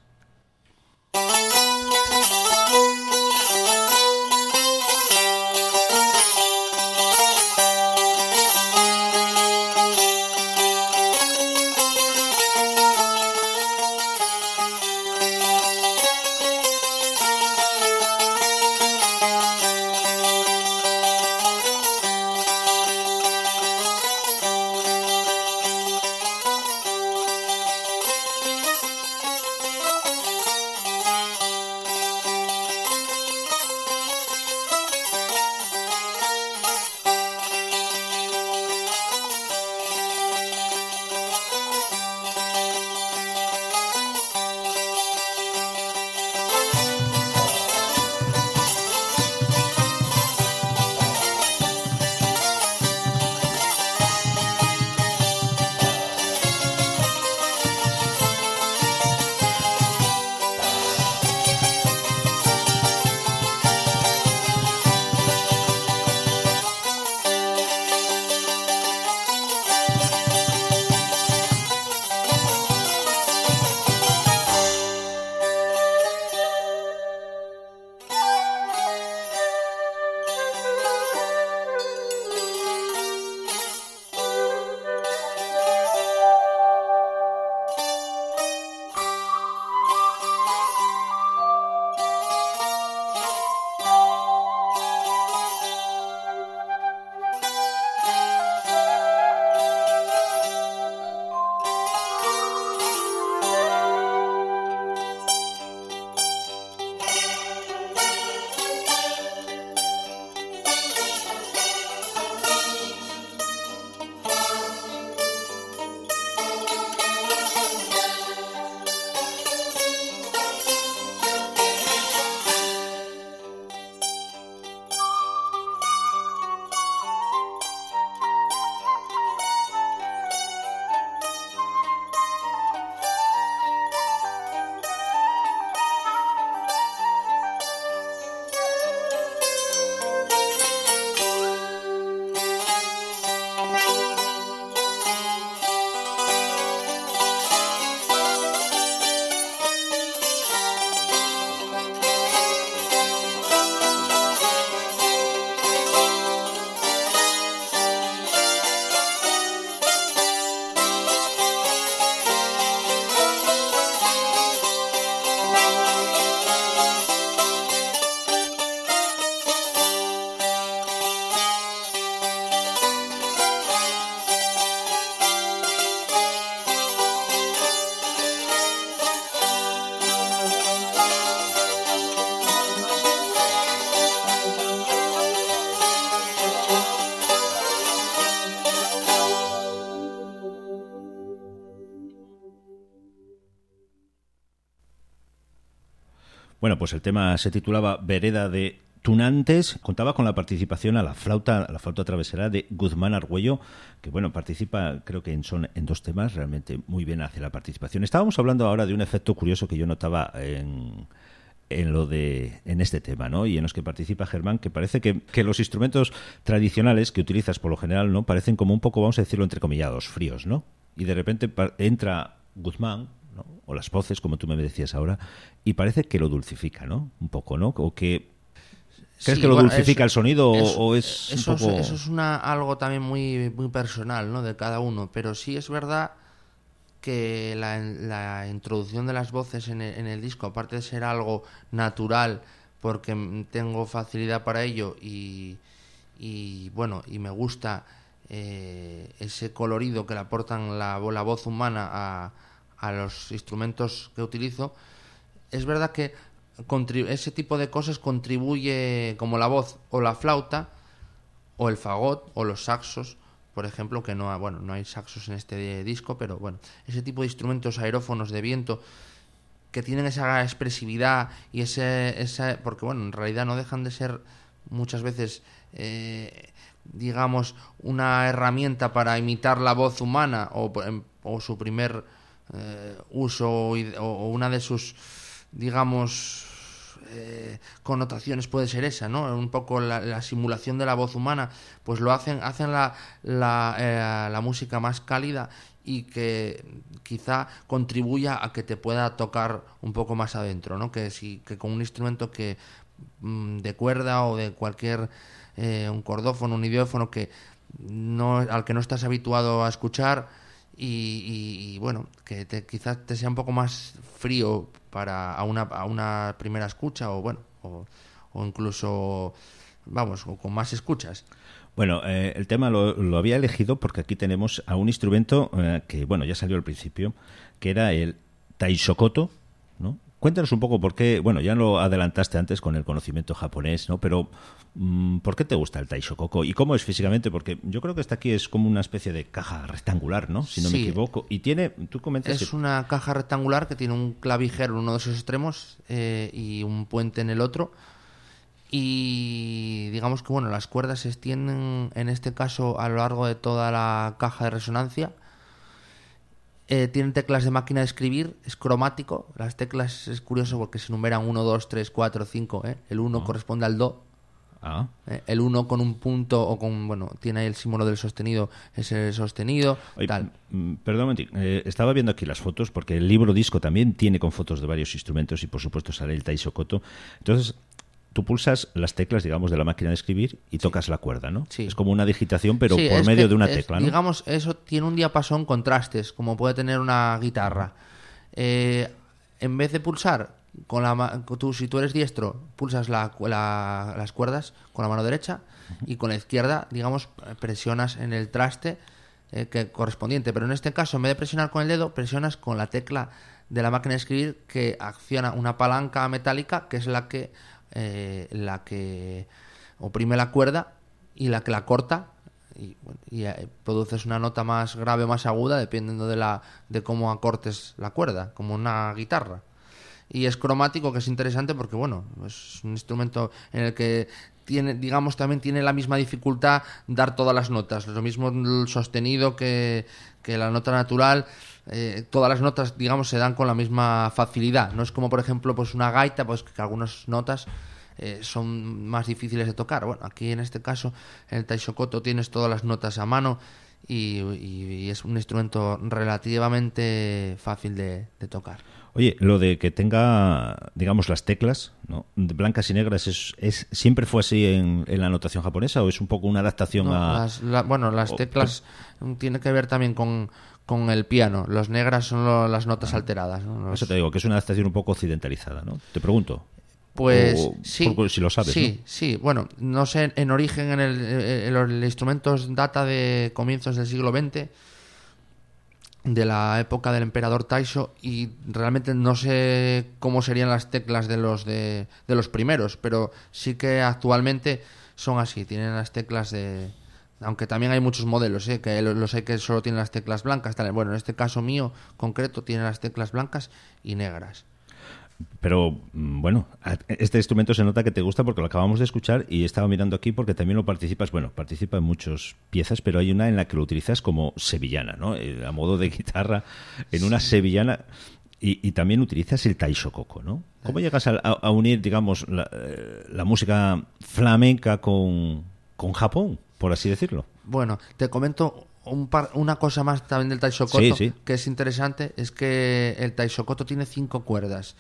Bueno, pues el tema se titulaba Vereda de Tunantes, contaba con la participación a la flauta travesera de Guzmán Argüello, que bueno, participa, creo que son en 2 temas, realmente muy bien hace la participación. Estábamos hablando ahora de un efecto curioso que yo notaba en este tema, ¿no? Y en los que participa Germán, que parece que los instrumentos tradicionales que utilizas por lo general, ¿no? Parecen como un poco, vamos a decirlo entrecomillados, fríos, ¿no? Y de repente entra Guzmán, ¿no? O las voces, como tú me decías ahora, y parece que lo dulcifica, ¿no? Un poco, ¿no? O que ¿crees que lo dulcifica el sonido o es eso, un poco...? Eso es algo también muy, muy personal, ¿no? De cada uno, pero sí es verdad que la introducción de las voces en el disco, aparte de ser algo natural, porque tengo facilidad para ello y bueno, y me gusta ese colorido que le aportan la voz humana a los instrumentos que utilizo, es verdad que ese tipo de cosas contribuye, como la voz o la flauta o el fagot o los saxos, por ejemplo, que no hay saxos en este disco, pero bueno, ese tipo de instrumentos aerófonos de viento que tienen esa expresividad y esa porque bueno, en realidad no dejan de ser muchas veces digamos una herramienta para imitar la voz humana o su primer uso o una de sus, digamos, connotaciones puede ser esa, ¿no? Un poco la simulación de la voz humana, pues lo hacen la música más cálida y que quizá contribuya a que te pueda tocar un poco más adentro, ¿no? Que con un instrumento que de cuerda o de cualquier un cordófono, un idiófono al que no estás habituado a escuchar y bueno, que quizás te sea un poco más frío a una primera escucha o incluso vamos, o con más escuchas. Bueno, el tema lo había elegido porque aquí tenemos a un instrumento que, bueno, ya salió al principio, que era el taishokoto, ¿no? Cuéntanos un poco por qué, bueno, ya lo adelantaste antes con el conocimiento japonés, ¿no? Pero ¿por qué te gusta el taishokoto? ¿Y cómo es físicamente? Porque yo creo que esta aquí es como una especie de caja rectangular, ¿no? Si no me equivoco. Y tú comentas... Es una caja rectangular que tiene un clavijero en uno de sus extremos y un puente en el otro. Y digamos que bueno, las cuerdas se extienden en este caso a lo largo de toda la caja de resonancia. Tienen teclas de máquina de escribir, es cromático. Las teclas es curioso porque se numeran 1, 2, 3, 4, 5. El 1 corresponde al do. El 1 con un punto o con, bueno, tiene ahí el símbolo del sostenido, es el sostenido. Oye, tal. Perdón un momentito, estaba viendo aquí las fotos porque el libro disco también tiene con fotos de varios instrumentos y por supuesto sale el taishokoto. Entonces tú pulsas las teclas, digamos, de la máquina de escribir y tocas la cuerda, ¿no? Sí. Es como una digitación, pero por medio de una tecla, ¿no? Digamos, eso tiene un diapasón con trastes, como puede tener una guitarra. En vez de pulsar, si tú eres diestro, pulsas las cuerdas con la mano derecha y con la izquierda, digamos, presionas en el traste correspondiente. Pero en este caso, en vez de presionar con el dedo, presionas con la tecla de la máquina de escribir que acciona una palanca metálica que es la que oprime la cuerda y la que la corta y produces una nota más grave o más aguda dependiendo de cómo acortes la cuerda, como una guitarra. Y es cromático, que es interesante porque bueno, es un instrumento en el que también tiene la misma dificultad dar todas las notas, lo mismo el sostenido que la nota natural. Todas las notas, digamos, se dan con la misma facilidad. No es como, por ejemplo, pues una gaita, pues que algunas notas son más difíciles de tocar. Bueno, aquí en este caso, en el taishokoto tienes todas las notas a mano y es un instrumento relativamente fácil de tocar. Oye, lo de que tenga, digamos, las teclas, ¿no?, blancas y negras, ¿siempre fue así en la notación japonesa o es un poco una adaptación las teclas tiene que ver también con el piano. Las negras son las notas alteradas, ¿no? Eso te digo, que es una adaptación un poco occidentalizada, ¿no? Te pregunto. Pues sí, si lo sabes, sí, ¿no? Sí. Bueno, no sé, en origen el instrumento data de comienzos del siglo XX, de la época del emperador Taisho, y realmente no sé cómo serían las teclas de los primeros, pero sí que actualmente son así, tienen las teclas aunque también hay muchos modelos, que los hay que solo tienen las teclas blancas. Bueno, en este caso mío concreto tiene las teclas blancas y negras. Pero bueno, este instrumento se nota que te gusta porque lo acabamos de escuchar y estaba mirando aquí porque también lo participas. Bueno, participa en muchas piezas, pero hay una en la que lo utilizas como sevillana, ¿no? A modo de guitarra, en una sevillana. Y también utilizas el taishokoku, ¿no? ¿Cómo llegas a unir, digamos, la música flamenca con Japón, por así decirlo? Bueno, te comento una cosa más también del taishokoto, sí. que es interesante, es que el taishokoto tiene 5 cuerdas.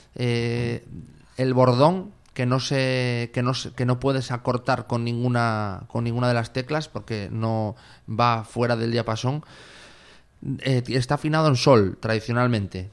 El bordón, que no puedes acortar con ninguna de las teclas porque no va fuera del diapasón, está afinado en sol tradicionalmente.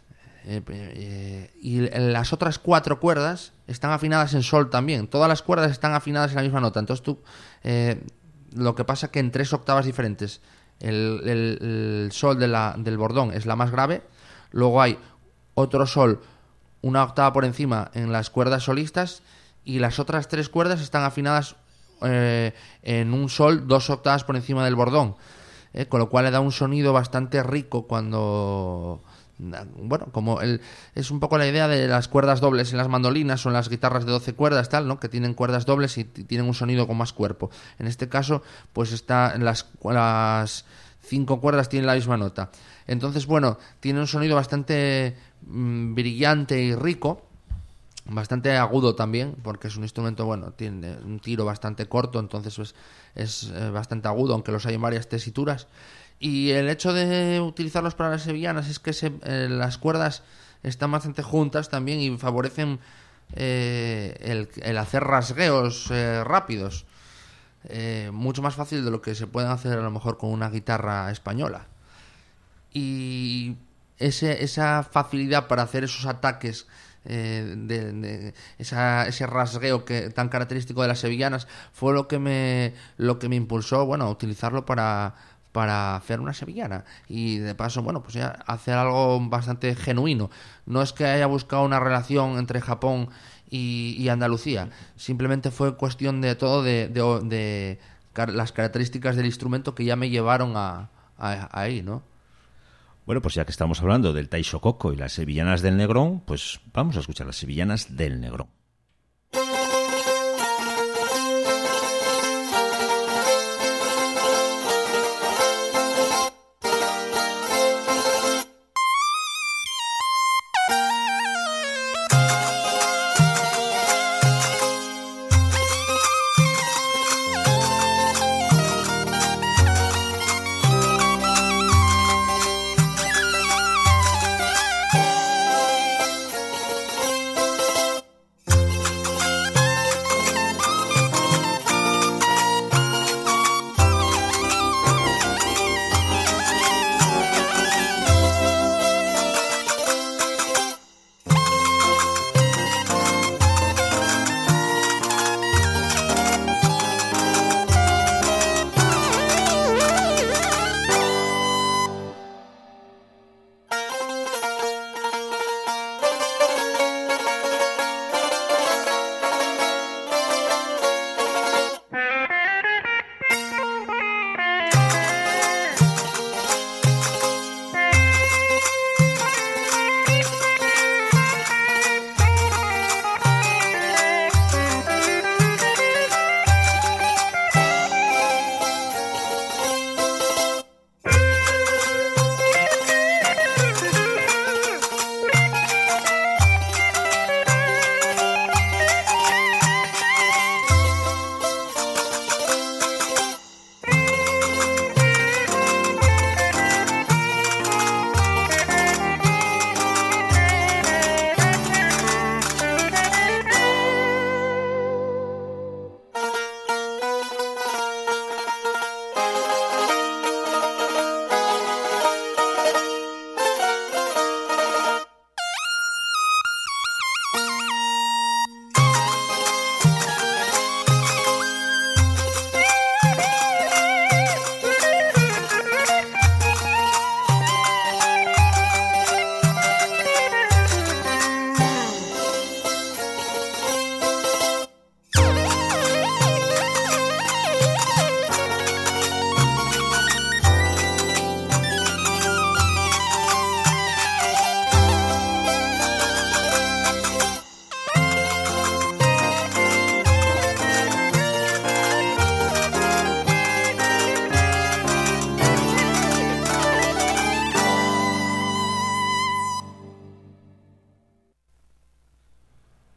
Y las otras 4 cuerdas están afinadas en sol también. Todas las cuerdas están afinadas en la misma nota. Entonces tú, lo que pasa que en 3 octavas diferentes, el sol del bordón es la más grave. Luego hay otro sol una octava por encima en las cuerdas solistas, y las otras 3 cuerdas están afinadas en un sol 2 octavas por encima del bordón, con lo cual le da un sonido bastante rico cuando... Bueno, es un poco la idea de las cuerdas dobles en las mandolinas o en las guitarras de 12 cuerdas, tal, ¿no? Que tienen cuerdas dobles y tienen un sonido con más cuerpo. En este caso, pues las 5 cuerdas tienen la misma nota. Entonces, bueno, tiene un sonido bastante brillante y rico, bastante agudo también, porque es un instrumento, bueno, tiene un tiro bastante corto, entonces pues, es bastante agudo, aunque los hay en varias tesituras. Y el hecho de utilizarlos para las sevillanas es que las cuerdas están bastante juntas también y favorecen el hacer rasgueos rápidos. Mucho más fácil de lo que se pueden hacer a lo mejor con una guitarra española. Y esa facilidad para hacer esos ataques, ese rasgueo tan característico de las sevillanas, fue lo que me impulsó, bueno, a utilizarlo para hacer una sevillana. Y de paso, bueno, pues ya hacer algo bastante genuino. No es que haya buscado una relación entre Japón y Andalucía, simplemente fue cuestión de todo de las características del instrumento que ya me llevaron ahí, ¿no? Bueno, pues ya que estamos hablando del taishokoku y las sevillanas del Negrón, pues vamos a escuchar las sevillanas del Negrón.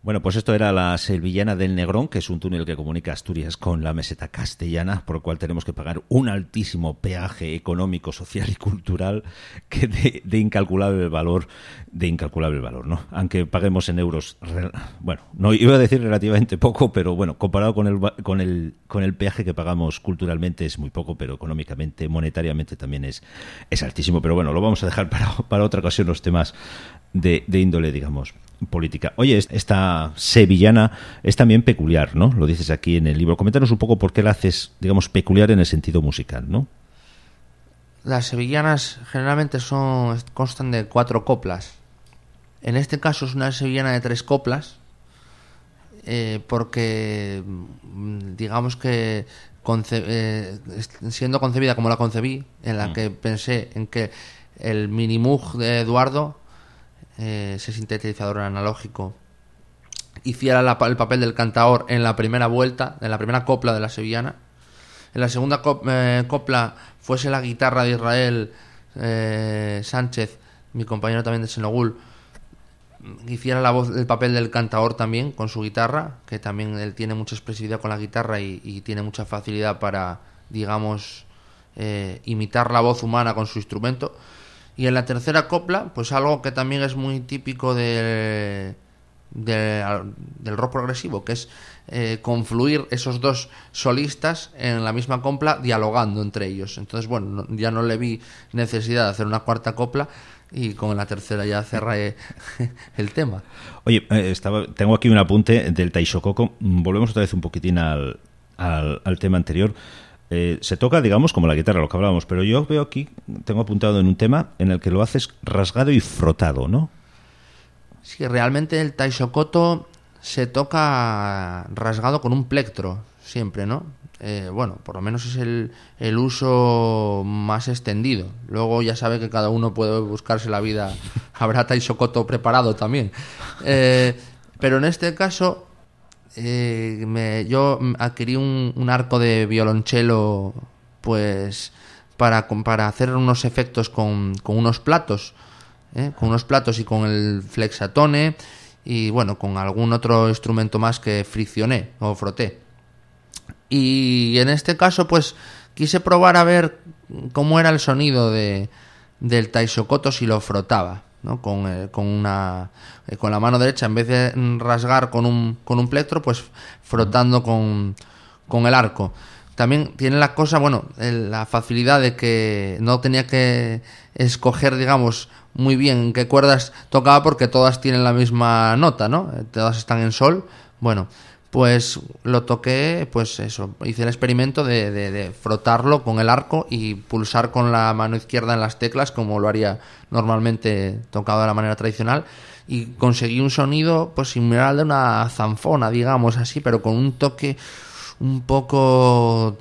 Bueno, pues esto era la Sevillana del Negrón, que es un túnel que comunica Asturias con la meseta castellana, por el cual tenemos que pagar un altísimo peaje económico, social y cultural que de incalculable valor, ¿no? Aunque paguemos en euros, bueno, no iba a decir relativamente poco, pero bueno, comparado con el peaje que pagamos culturalmente es muy poco, pero económicamente, monetariamente también es altísimo. Pero bueno, lo vamos a dejar para otra ocasión, los temas de índole, digamos, política. Oye, esta sevillana es también peculiar, ¿no? Lo dices aquí en el libro. Coméntanos un poco por qué la haces, digamos, peculiar en el sentido musical, ¿no? Las sevillanas generalmente constan de 4 coplas. En este caso es una sevillana de 3 coplas, porque digamos que siendo concebida como la concebí, en la que pensé en que el Minimoog de Eduardo, ese sintetizador analógico, hiciera el papel del cantaor en la primera vuelta, en la primera copla de la sevillana. En la segunda copla fuese la guitarra de Israel Sánchez, mi compañero también de Senogul, hiciera el papel del cantaor también con su guitarra, que también él tiene mucha expresividad con la guitarra y tiene mucha facilidad para, digamos, imitar la voz humana con su instrumento. Y en la tercera copla, pues algo que también es muy típico del rock progresivo, que es confluir esos 2 solistas en la misma copla dialogando entre ellos. Entonces, bueno, ya no le vi necesidad de hacer una cuarta copla y con la tercera ya cerré el tema. Oye, tengo aquí un apunte del Taishokoto. Volvemos otra vez un poquitín al tema anterior. Se toca, digamos, como la guitarra, lo que hablábamos, pero yo veo aquí, tengo apuntado en un tema en el que lo haces rasgado y frotado, ¿no? Sí, realmente el Taishokoto se toca rasgado con un plectro, siempre, ¿no? Bueno, por lo menos es el uso más extendido. Luego ya sabe que cada uno puede buscarse la vida. Habrá Taishokoto preparado también. Pero en este caso, yo adquirí un arco de violonchelo, pues para hacer unos efectos con unos platos, y con el flexatone y bueno, con algún otro instrumento más que friccioné o froté. Y en este caso pues quise probar a ver cómo era el sonido del Taishokoto si lo frotaba, ¿no? Con la mano derecha, en vez de rasgar con un plectro, pues frotando con el arco. También tiene la cosa, bueno, la facilidad de que no tenía que escoger, digamos, muy bien en qué cuerdas tocaba, porque todas tienen la misma nota, ¿no? Todas están en sol. Bueno, pues lo toqué, pues eso, hice el experimento de frotarlo con el arco y pulsar con la mano izquierda en las teclas, como lo haría normalmente tocado de la manera tradicional, y conseguí un sonido pues similar al de una zanfona, digamos así, pero con un toque un poco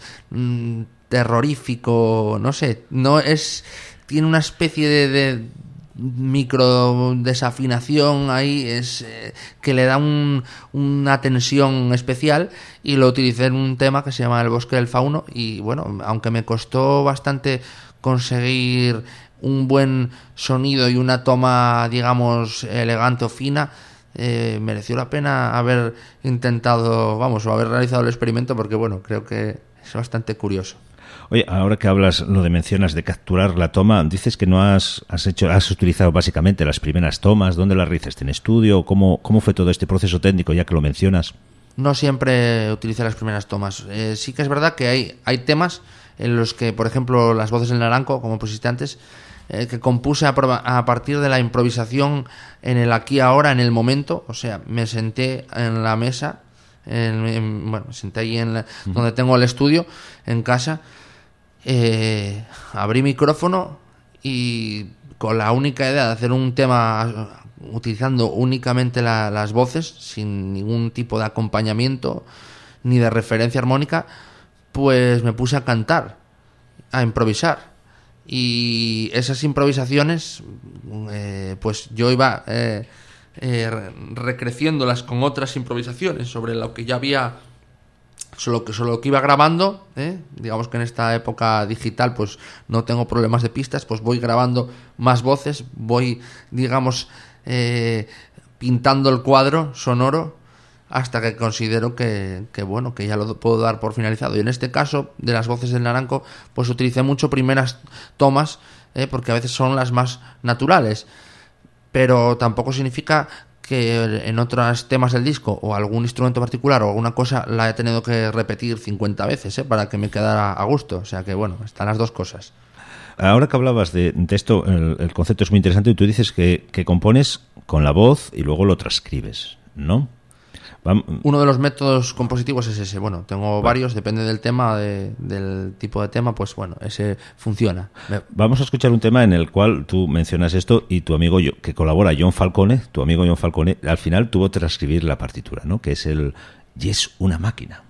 terrorífico, no sé, tiene una especie de micro desafinación ahí, que le da una tensión especial, y lo utilicé en un tema que se llama El Bosque del Fauno. Y bueno, aunque me costó bastante conseguir un buen sonido y una toma, digamos, elegante o fina, mereció la pena haber intentado, vamos, o haber realizado el experimento, porque bueno, creo que es bastante curioso. Oye, ahora que mencionas de capturar la toma, dices que no has utilizado básicamente las primeras tomas. ¿Dónde las realizaste? ¿En estudio? ¿Cómo fue todo este proceso técnico, ya que lo mencionas? No siempre utilicé las primeras tomas. Sí que es verdad que hay temas en los que, por ejemplo, las voces del Naranco, como pusiste antes, que compuse a partir de la improvisación en el aquí ahora, en el momento. O sea, me senté en la mesa, me senté ahí donde tengo el estudio, en casa, abrí micrófono y con la única idea de hacer un tema utilizando únicamente las voces, sin ningún tipo de acompañamiento ni de referencia armónica, pues me puse a cantar, a improvisar. Y esas improvisaciones, pues yo iba recreciéndolas con otras improvisaciones sobre lo que ya había, sobre lo que iba grabando. Digamos que en esta época digital pues no tengo problemas de pistas, pues voy grabando más voces, voy, digamos, pintando el cuadro sonoro hasta que considero que ya lo puedo dar por finalizado. Y en este caso, de las voces del Naranco, pues utilicé mucho primeras tomas, porque a veces son las más naturales. Pero tampoco significa que en otros temas del disco o algún instrumento particular o alguna cosa la he tenido que repetir 50 veces para que me quedara a gusto. O sea que bueno, están las dos cosas. Ahora que hablabas de esto, el concepto es muy interesante y tú dices que compones con la voz y luego lo transcribes, ¿no? Uno de los métodos compositivos es ese. Bueno, tengo varios, depende del tema, del tipo de tema, pues bueno, ese funciona. Vamos a escuchar un tema en el cual tú mencionas esto y tu amigo que colabora, John Falcone, tu amigo John Falcone, al final tuvo que transcribir la partitura, ¿no? Que es el "Y es una máquina".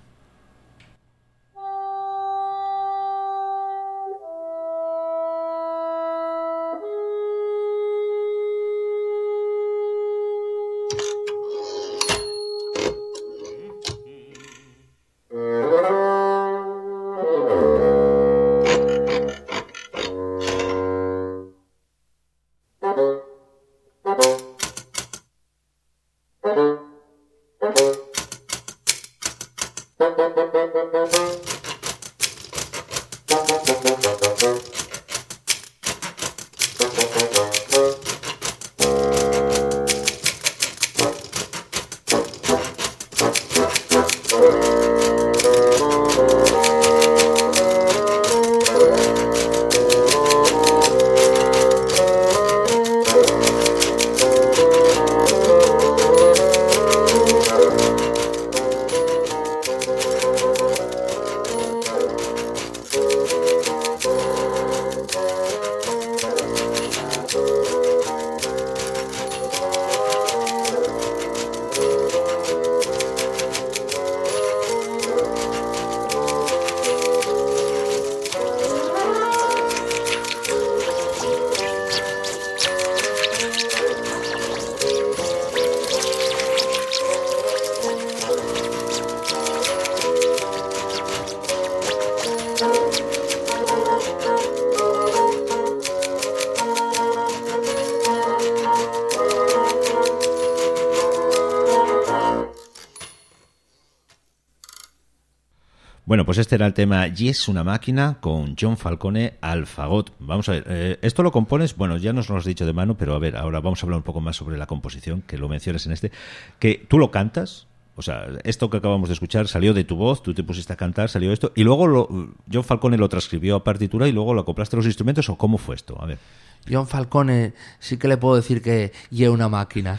Bueno, pues este era el tema "Y es una máquina" con John Falcone al fagot. Vamos a ver, esto lo compones, bueno, ya nos lo has dicho de mano, pero a ver, ahora vamos a hablar un poco más sobre la composición, que lo mencionas en que tú lo cantas, o sea, esto que acabamos de escuchar salió de tu voz, tú te pusiste a cantar, salió esto, y luego John Falcone lo transcribió a partitura y luego lo acoplaste a los instrumentos, ¿o cómo fue esto? A ver. John Falcone sí que le puedo decir que "y es una máquina".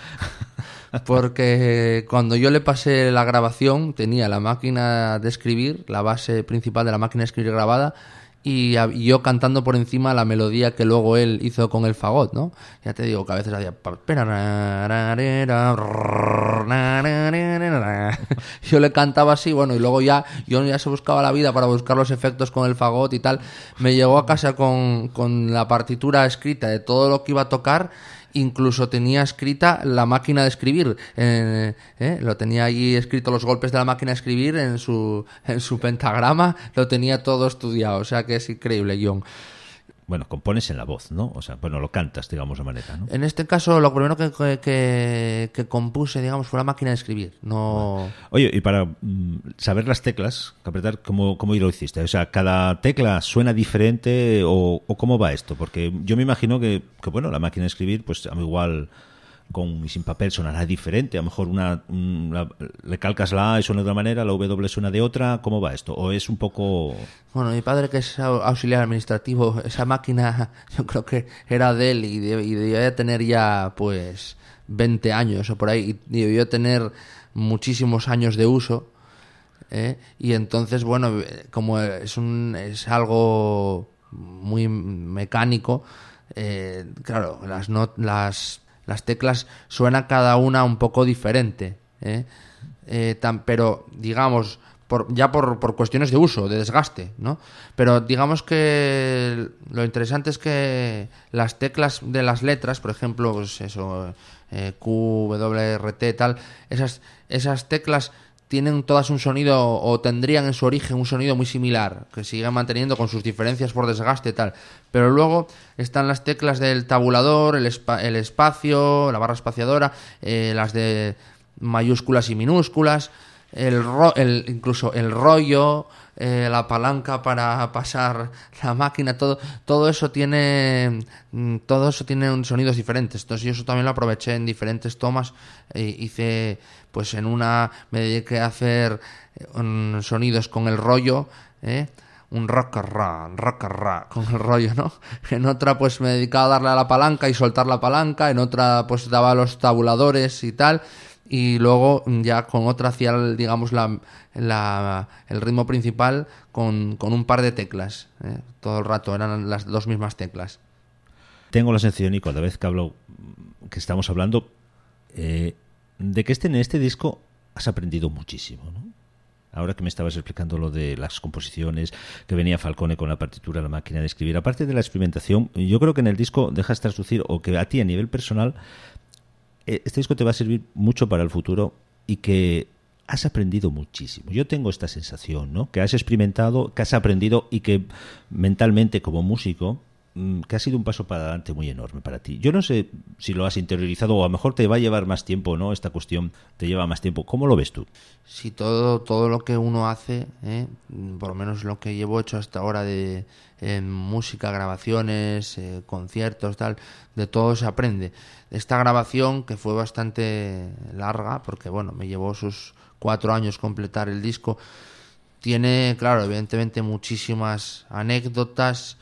Porque cuando yo le pasé la grabación tenía la máquina de escribir, la base principal de la máquina de escribir grabada, y yo cantando por encima la melodía que luego él hizo con el fagot, ¿no? Ya te digo que a veces hacía... Yo le cantaba así, bueno, y luego ya se buscaba la vida para buscar los efectos con el fagot y tal. Me llegó a casa con la partitura escrita de todo lo que iba a tocar. Incluso tenía escrita la máquina de escribir, lo tenía allí escrito, los golpes de la máquina de escribir en su pentagrama, lo tenía todo estudiado, o sea que es increíble, John. Bueno, compones en la voz, ¿no? O sea, bueno, lo cantas, digamos, de manera, ¿no? En este caso, lo primero que compuse, digamos, fue la máquina de escribir. No. Bueno. Oye, y para saber las teclas que apretar, ¿cómo lo hiciste? O sea, ¿cada tecla suena diferente o cómo va esto? Porque yo me imagino que bueno, la máquina de escribir, pues igual con y sin papel sonará diferente. A lo mejor le calcas la A y suena de una manera, la W suena de otra. ¿Cómo va esto? ¿O es un poco...? Bueno, mi padre, que es auxiliar administrativo, esa máquina yo creo que era de él y debía tener ya pues 20 años o por ahí, y debió tener muchísimos años de uso, y entonces, bueno, como es algo muy mecánico, claro, las teclas suenan cada una un poco diferente, pero digamos por cuestiones de uso, de desgaste, ¿no? Pero digamos que lo interesante es que las teclas de las letras, por ejemplo, pues eso, Q, W, R, T, tal, esas teclas tienen todas un sonido, o tendrían en su origen un sonido muy similar, que siguen manteniendo con sus diferencias por desgaste y tal. Pero luego están las teclas del tabulador, el espacio, la barra espaciadora, las de mayúsculas y minúsculas, incluso el rollo, la palanca para pasar la máquina, todo eso tiene sonidos diferentes. Entonces yo eso también lo aproveché en diferentes tomas. Hice, pues en una me dediqué a hacer sonidos con el rollo, un rock con el rollo, ¿no? En otra pues me dedicaba a darle a la palanca y soltar la palanca, en otra pues daba los tabuladores y tal. Y luego ya con otra hacía, digamos, el ritmo principal con un par de teclas. Todo el rato eran las dos mismas teclas. Tengo la sensación, y cada vez que estamos hablando, de que en este disco has aprendido muchísimo, ¿no? Ahora que me estabas explicando lo de las composiciones, que venía Falcone con la partitura, la máquina de escribir, aparte de la experimentación, yo creo que en el disco dejas traslucir, o que a ti a nivel personal, este disco te va a servir mucho para el futuro y que has aprendido muchísimo. Yo tengo esta sensación, ¿no? Que has experimentado, que has aprendido y que mentalmente como músico, que ha sido un paso para adelante muy enorme para ti. Yo no sé si lo has interiorizado o a lo mejor te va a llevar más tiempo, ¿no? Esta cuestión te lleva más tiempo. ¿Cómo lo ves tú? Sí, todo lo que uno hace, por lo menos lo que llevo hecho hasta ahora de música, grabaciones, conciertos, tal, de todo se aprende. Esta grabación, que fue bastante larga, porque bueno, me llevó sus 4 años completar el disco, tiene, claro, evidentemente muchísimas anécdotas.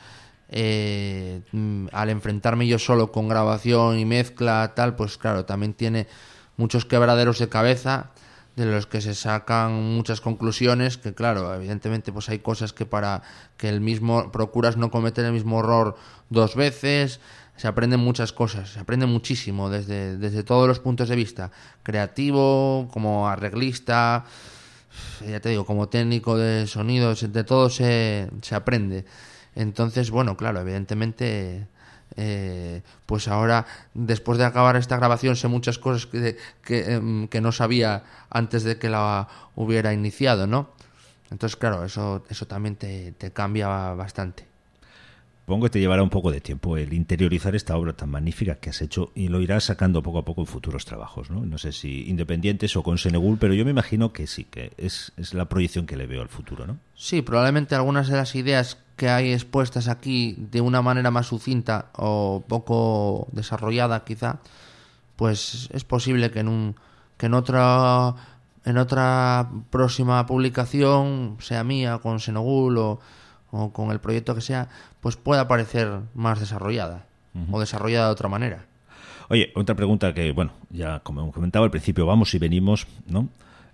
Al enfrentarme yo solo con grabación y mezcla, tal, pues claro, también tiene muchos quebraderos de cabeza, de los que se sacan muchas conclusiones, que claro, evidentemente pues hay cosas que para que procuras no cometer el mismo error 2 veces. Se aprenden muchas cosas, se aprende muchísimo desde todos los puntos de vista, creativo, como arreglista, ya te digo, como técnico de sonidos, de todo se aprende. Entonces, bueno, claro, evidentemente, pues ahora, después de acabar esta grabación, sé muchas cosas que no sabía antes de que la hubiera iniciado, ¿no? Entonces, claro, eso también te cambia bastante. Supongo que te llevará un poco de tiempo el interiorizar esta obra tan magnífica que has hecho, y lo irás sacando poco a poco en futuros trabajos, ¿no? No sé si independientes o con Senegul, pero yo me imagino que sí, que es la proyección que le veo al futuro, ¿no? Sí, probablemente algunas de las ideas que hay expuestas aquí de una manera más sucinta o poco desarrollada quizá, pues es posible que en otra próxima publicación, sea mía, con Senegul o con el proyecto que sea, pues pueda parecer más desarrollada, o desarrollada de otra manera. Oye, otra pregunta que, bueno, ya como comentaba al principio, vamos y venimos, ¿no?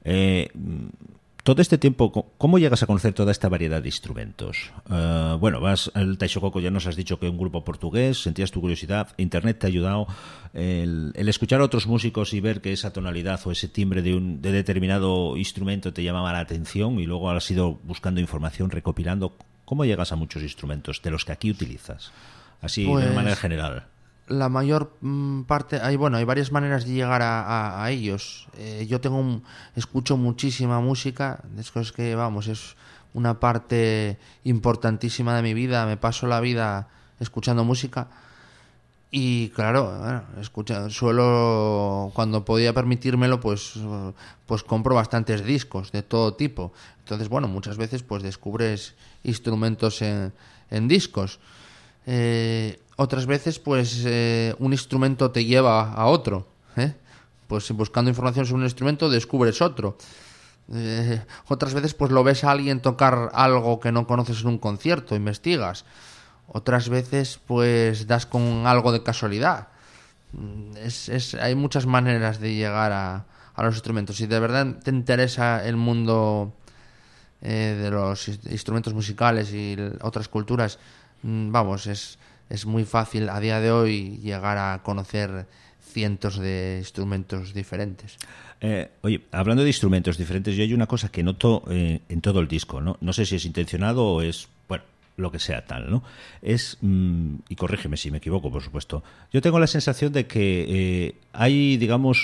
Todo este tiempo, ¿cómo llegas a conocer toda esta variedad de instrumentos? Bueno, vas al Taixococo, ya nos has dicho que es un grupo portugués, sentías tu curiosidad, Internet te ha ayudado, el escuchar a otros músicos y ver que esa tonalidad o ese timbre de determinado instrumento te llamaba la atención, y luego has ido buscando información, recopilando. ¿Cómo llegas a muchos instrumentos de los que aquí utilizas? Así, pues, de manera general. La mayor parte, hay varias maneras de llegar a ellos. Yo escucho muchísima música, es que, vamos, es una parte importantísima de mi vida. Me paso la vida escuchando música y, claro, suelo, cuando podía permitírmelo, pues compro bastantes discos de todo tipo. Entonces, bueno, muchas veces pues descubres instrumentos en discos. Otras veces, pues un instrumento te lleva a otro, pues buscando información sobre un instrumento descubres otro. Otras veces, pues lo ves a alguien tocar algo que no conoces en un concierto, investigas. Otras veces, pues das con algo de casualidad. Hay muchas maneras de llegar a los instrumentos. Si de verdad te interesa el mundo de los instrumentos musicales y otras culturas, vamos, es muy fácil a día de hoy llegar a conocer cientos de instrumentos diferentes. Oye, hablando de instrumentos diferentes, yo hay una cosa que noto en todo el disco, ¿no? No sé si es intencionado o es, bueno, lo que sea tal, ¿no? Es, y corrígeme si me equivoco, por supuesto, yo tengo la sensación de que hay, digamos,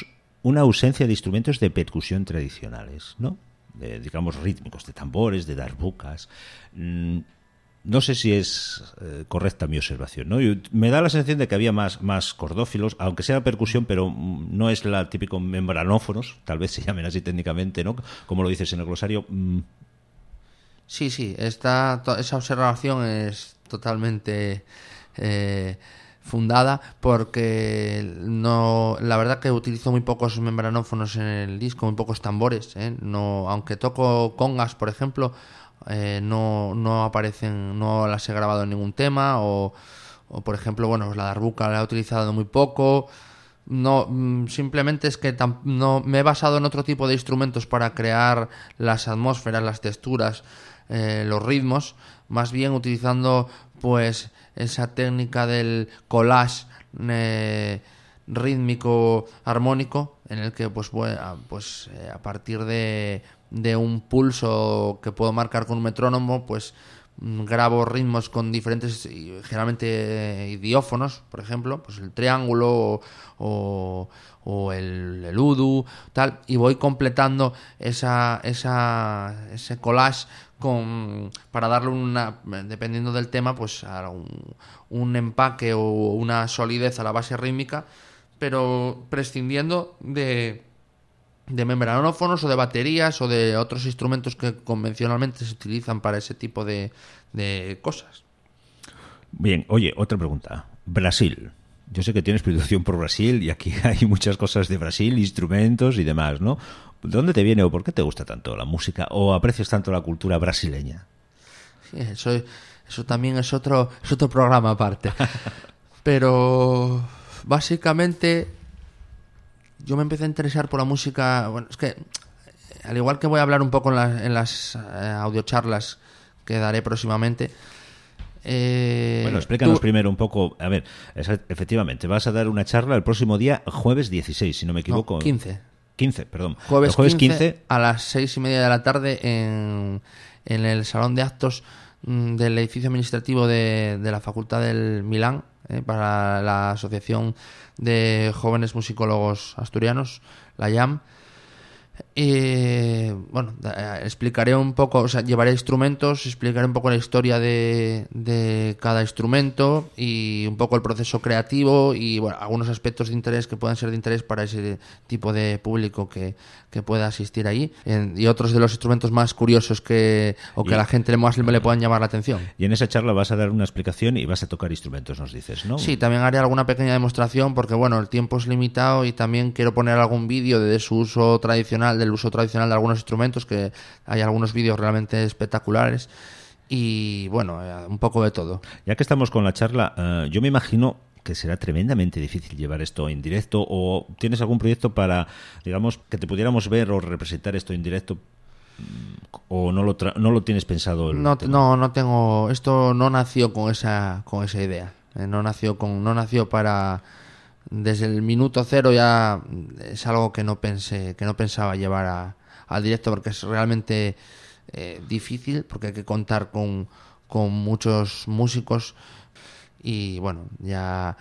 una ausencia de instrumentos de percusión tradicionales, ¿no? Digamos rítmicos, de tambores, de darbucas. No sé si es correcta mi observación, ¿no? Me da la sensación de que había más cordófilos, aunque sea percusión, pero no es la típico membranófonos, tal vez se llamen así técnicamente, ¿no? Como lo dices en el glosario. Sí, esa observación es totalmente fundada, porque la verdad que utilizo muy pocos membranófonos en el disco, muy pocos tambores, no, aunque toco congas, por ejemplo, no aparecen, no las he grabado en ningún tema, o por ejemplo, bueno, la darbuka la he utilizado muy poco. No, simplemente es que no me he basado en otro tipo de instrumentos para crear las atmósferas, las texturas, los ritmos, más bien utilizando pues esa técnica del collage rítmico armónico, en el que a partir de un pulso que puedo marcar con un metrónomo, pues grabo ritmos con diferentes, generalmente idiófonos, por ejemplo, pues el triángulo o el udu, tal, y voy completando ese collage para darle dependiendo del tema, pues a un empaque o una solidez a la base rítmica, pero prescindiendo de membranófonos o de baterías o de otros instrumentos que convencionalmente se utilizan para ese tipo de cosas. Bien, oye, otra pregunta. Brasil. Yo sé que tienes predilección por Brasil y aquí hay muchas cosas de Brasil, instrumentos y demás, ¿no? ¿De dónde te viene o por qué te gusta tanto la música o aprecias tanto la cultura brasileña? Sí, eso también es otro programa aparte. Pero básicamente yo me empecé a interesar por la música. Bueno, es que al igual que voy a hablar un poco en las audiocharlas que daré próximamente. Bueno, explícanos primero un poco. A ver, efectivamente, vas a dar una charla el próximo día, jueves 16, si no me equivoco. No, 15. 15, perdón. Jueves 15 a las 6:30 de la tarde en el salón de actos del edificio administrativo de la Facultad del Milán, para la Asociación de Jóvenes Musicólogos Asturianos, la IAM. Y bueno, explicaré un poco, o sea, llevaré instrumentos, explicaré un poco la historia de cada instrumento y un poco el proceso creativo y bueno, algunos aspectos de interés que puedan ser de interés para ese tipo de público que pueda asistir ahí, y otros de los instrumentos más curiosos que a la gente le puedan llamar la atención. Y en esa charla vas a dar una explicación y vas a tocar instrumentos, nos dices, ¿no? Sí, también haré alguna pequeña demostración porque bueno, el tiempo es limitado y también quiero poner algún vídeo del uso tradicional de algunos instrumentos, que hay algunos vídeos realmente espectaculares y bueno, un poco de todo. Ya que estamos con la charla, yo me imagino que será tremendamente difícil llevar esto en directo, o ¿tienes algún proyecto para, digamos, que te pudiéramos ver o representar esto en directo? ¿O no lo tienes pensado? No tengo, esto no nació con esa idea, no nació para, desde el minuto cero ya es algo que no pensaba llevar al directo, porque es realmente difícil, porque hay que contar con muchos músicos y bueno, ya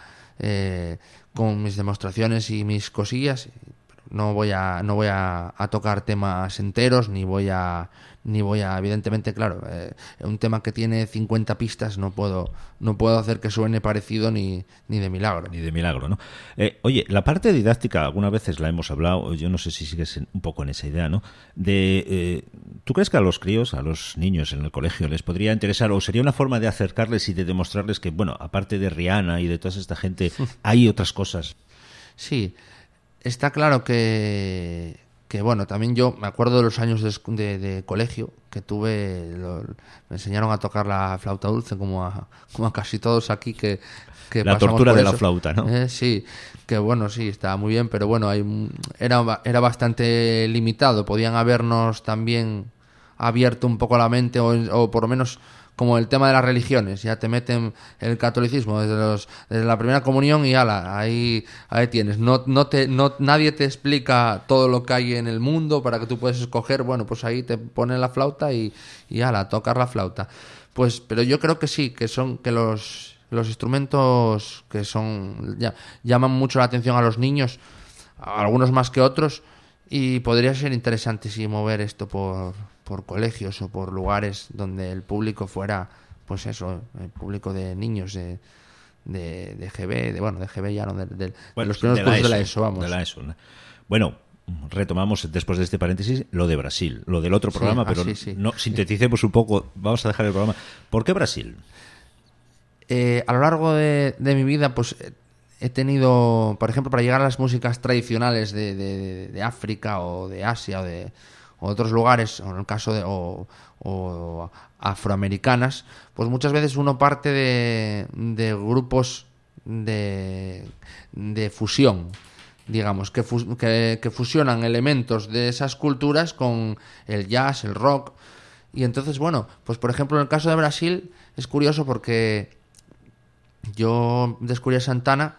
con mis demostraciones y mis cosillas no voy a tocar temas enteros, ni voy a evidentemente, claro, un tema que tiene 50 pistas no puedo hacer que suene parecido ni de milagro. Ni de milagro, ¿no? Oye, la parte didáctica, algunas veces la hemos hablado, yo no sé si sigues un poco en esa idea, ¿no? ¿Tú crees que a los críos, a los niños en el colegio les podría interesar, o sería una forma de acercarles y de demostrarles que, bueno, aparte de Rihanna y de toda esta gente, hay otras cosas? Sí, está claro que bueno, también yo me acuerdo de los años de colegio que tuve, me enseñaron a tocar la flauta dulce como a casi todos aquí que la tortura de la flauta, ¿no? Sí, que bueno, sí, estaba muy bien, pero bueno, era bastante limitado. Podían habernos también abierto un poco la mente o por lo menos, como el tema de las religiones, ya te meten el catolicismo desde la primera comunión y ala, ahí tienes. Nadie te explica todo lo que hay en el mundo para que tú puedas escoger. Bueno, pues ahí te ponen la flauta y ala, tocar la flauta. Pues, pero yo creo que sí, que los instrumentos que llaman mucho la atención a los niños, algunos más que otros, y podría ser interesante si mover esto por colegios o por lugares donde el público fuera, pues eso, el público de niños de GB, de GB ya no, de los primeros cursos de la ESO, vamos. De la ESO, ¿no? Bueno, retomamos después de este paréntesis lo de Brasil, lo del otro programa, pero no sinteticemos un poco, vamos a dejar el programa. ¿Por qué Brasil? A lo largo de mi vida, pues he tenido, por ejemplo, para llegar a las músicas tradicionales de África o de Asia o de otros lugares, o en el caso de o afroamericanas, pues muchas veces uno parte de grupos de fusión, digamos, que fusionan elementos de esas culturas con el jazz, el rock. Y entonces, bueno, pues por ejemplo en el caso de Brasil es curioso porque yo descubrí a Santana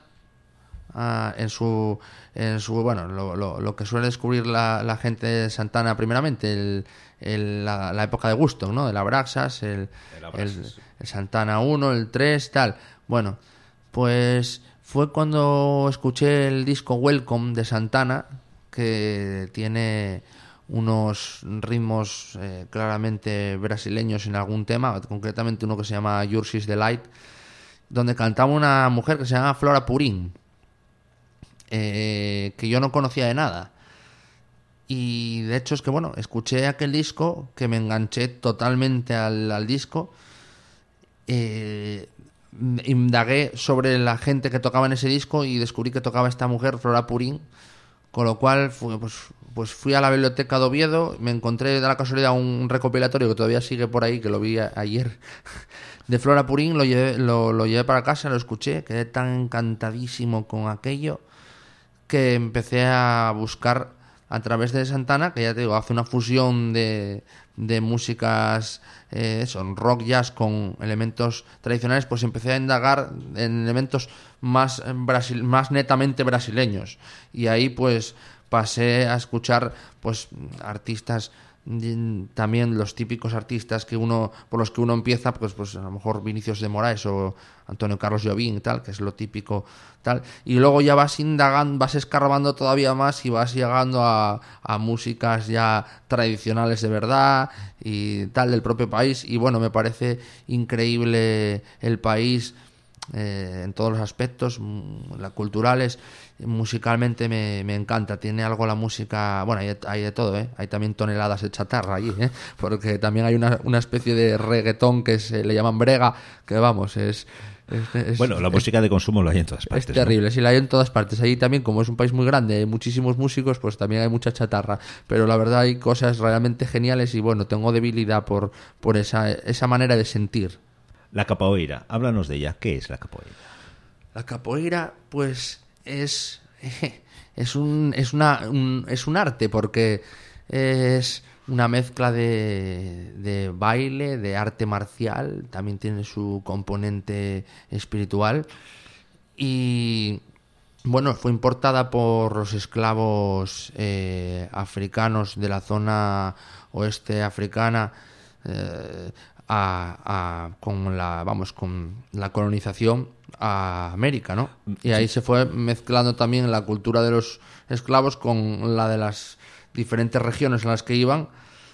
bueno, lo que suele descubrir la gente de Santana primeramente, la época de Woodstock, ¿no? El Abraxas, el Santana 1, el 3, tal. Bueno, pues fue cuando escuché el disco Welcome de Santana, que tiene unos ritmos claramente brasileños en algún tema, concretamente uno que se llama Yours is the Light, donde cantaba una mujer que se llama Flora Purim, que yo no conocía de nada. Y de hecho es que, bueno, escuché aquel disco, que me enganché totalmente al disco, indagué sobre la gente que tocaba en ese disco y descubrí que tocaba esta mujer, Flora Purim, con lo cual pues fui a la biblioteca de Oviedo, me encontré de la casualidad un recopilatorio que todavía sigue por ahí, que lo vi ayer, de Flora Purim, lo llevé para casa, lo escuché, quedé tan encantadísimo con aquello que empecé a buscar a través de Santana, que ya te digo, hace una fusión de músicas, son rock, jazz con elementos tradicionales, pues empecé a indagar en elementos más netamente brasileños, y ahí pues pasé a escuchar pues artistas, también los típicos artistas por los que uno empieza, pues a lo mejor Vinicius de Moraes o Antonio Carlos Jobim, tal, que es lo típico, tal, y luego ya vas indagando, vas escarbando todavía más y vas llegando a músicas ya tradicionales de verdad y tal, del propio país. Y bueno, me parece increíble el país en todos los aspectos, culturales. Musicalmente me encanta, tiene algo la música, bueno, hay de todo, hay también toneladas de chatarra allí, porque también hay una especie de reggaetón que le llaman brega, que vamos, bueno, la música de consumo la hay en todas partes. Es terrible, ¿no? Sí, la hay en todas partes. Allí también, como es un país muy grande, hay muchísimos músicos, pues también hay mucha chatarra, pero la verdad hay cosas realmente geniales y bueno, tengo debilidad por esa manera de sentir. La capoeira, háblanos de ella. ¿Qué es la capoeira? La capoeira, pues es un arte, porque es una mezcla de baile, de arte marcial, también tiene su componente espiritual, y bueno, fue importada por los esclavos africanos de la zona oeste africana, con la colonización a América, ¿no? Y ahí se fue mezclando también la cultura de los esclavos con la de las diferentes regiones en las que iban,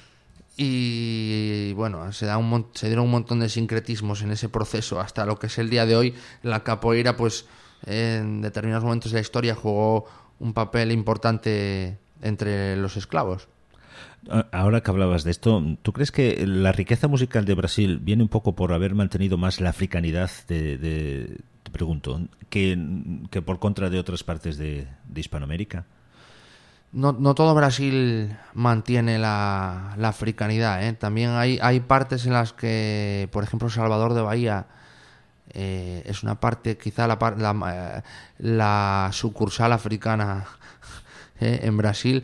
y bueno, se dieron un montón de sincretismos en ese proceso hasta lo que es el día de hoy. La capoeira, pues en determinados momentos de la historia jugó un papel importante entre los esclavos. Ahora que hablabas de esto, ¿tú crees que la riqueza musical de Brasil viene un poco por haber mantenido más la africanidad te pregunto, que por contra de otras partes de Hispanoamérica? No todo Brasil mantiene la africanidad, También hay partes en las que, por ejemplo, Salvador de Bahía es una parte, quizá la sucursal africana en Brasil,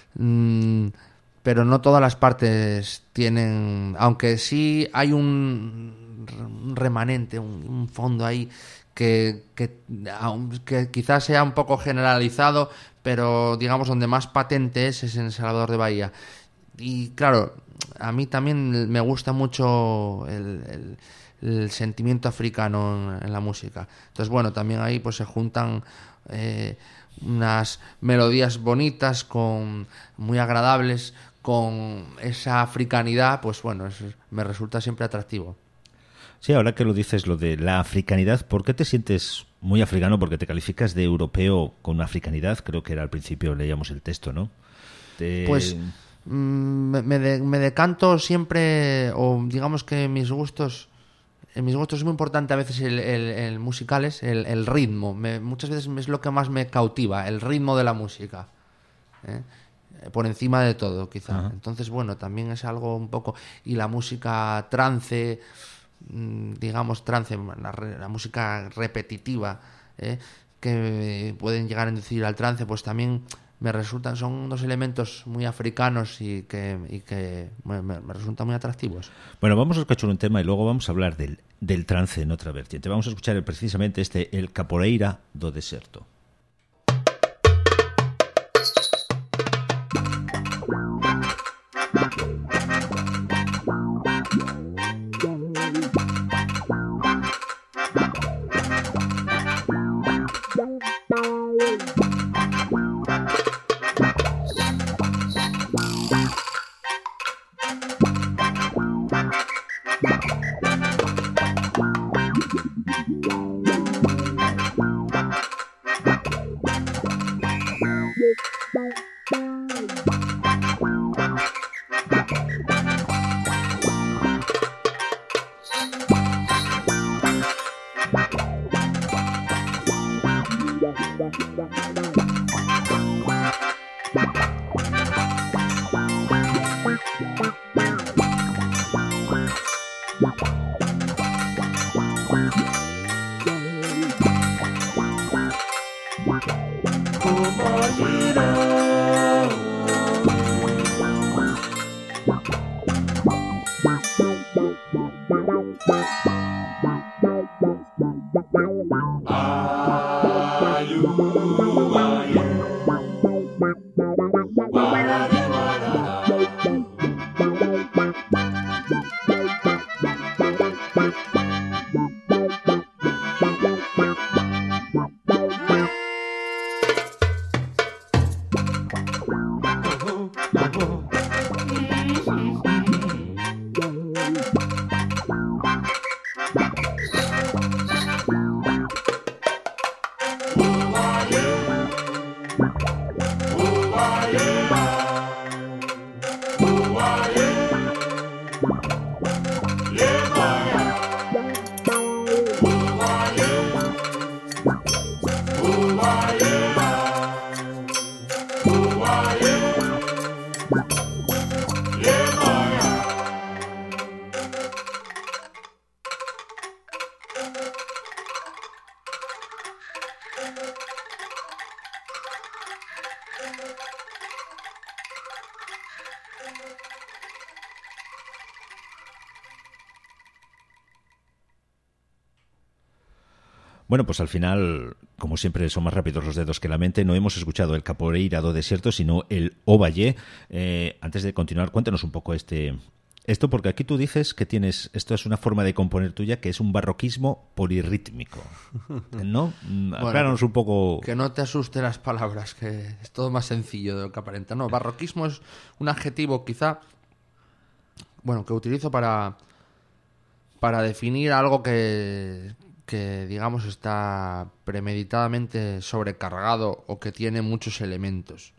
pero no todas las partes tienen, aunque sí hay un remanente, un fondo ahí que quizás sea un poco generalizado, pero digamos donde más patente es en Salvador de Bahía. Y claro, a mí también me gusta mucho el sentimiento africano en la música. Entonces bueno, también ahí pues se juntan unas melodías bonitas, muy agradables, con esa africanidad, pues bueno, eso me resulta siempre atractivo. Sí, ahora que lo dices, lo de la africanidad, ¿por qué te sientes muy africano? Porque te calificas de europeo con africanidad, creo que era al principio, leíamos el texto, ¿no? Pues me decanto siempre, o digamos que en mis gustos es muy importante a veces el musicales, el ritmo. Muchas veces es lo que más me cautiva, el ritmo de la música, por encima de todo, quizá. Ajá. Entonces, bueno, también es algo un poco... Y la música trance, digamos trance, la música repetitiva, que pueden llegar a inducir al trance, pues también son unos elementos muy africanos y que me resultan muy atractivos. Bueno, vamos a escuchar un tema y luego vamos a hablar del trance en otra vertiente. Vamos a escuchar precisamente el Capoeira do Deserto. Bueno, pues al final, como siempre, son más rápidos los dedos que la mente. No hemos escuchado el Capoeira do Deserto, sino el Ovalle. Antes de continuar, cuéntanos un poco esto, porque aquí tú dices que esto es una forma de componer tuya, que es un barroquismo polirrítmico, ¿no? Acláranos un poco. Que no te asusten las palabras, que es todo más sencillo de lo que aparenta. No, barroquismo es un adjetivo quizá, bueno, que utilizo para definir algo que digamos está premeditadamente sobrecargado o que tiene muchos elementos.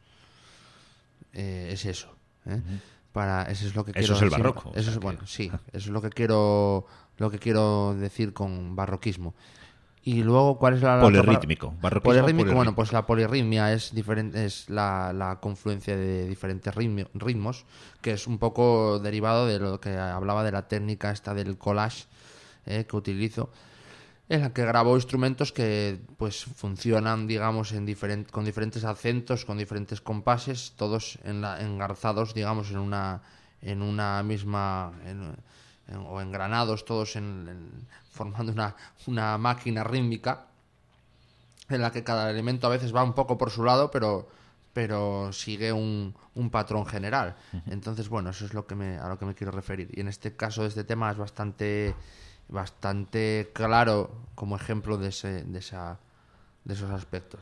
Es eso, ¿eh? Eso es lo que quiero. Eso es el barroco. Eso es, bueno, sí, eso es lo que quiero decir con barroquismo. Y luego, ¿cuál es la polirrítmico? Polirrítmico, bueno, pues la polirritmia es diferente, es la confluencia de diferentes ritmos, que es un poco derivado de lo que hablaba de la técnica esta del collage, que utilizo, en la que grabo instrumentos que pues funcionan, digamos, con diferentes acentos, con diferentes compases, todos engarzados, digamos, en una misma, o engranados, todos formando una máquina rítmica, en la que cada elemento a veces va un poco por su lado, pero sigue un patrón general. Entonces, bueno, eso es a lo que me quiero referir. Y en este caso, este tema es bastante claro como ejemplo de esos aspectos.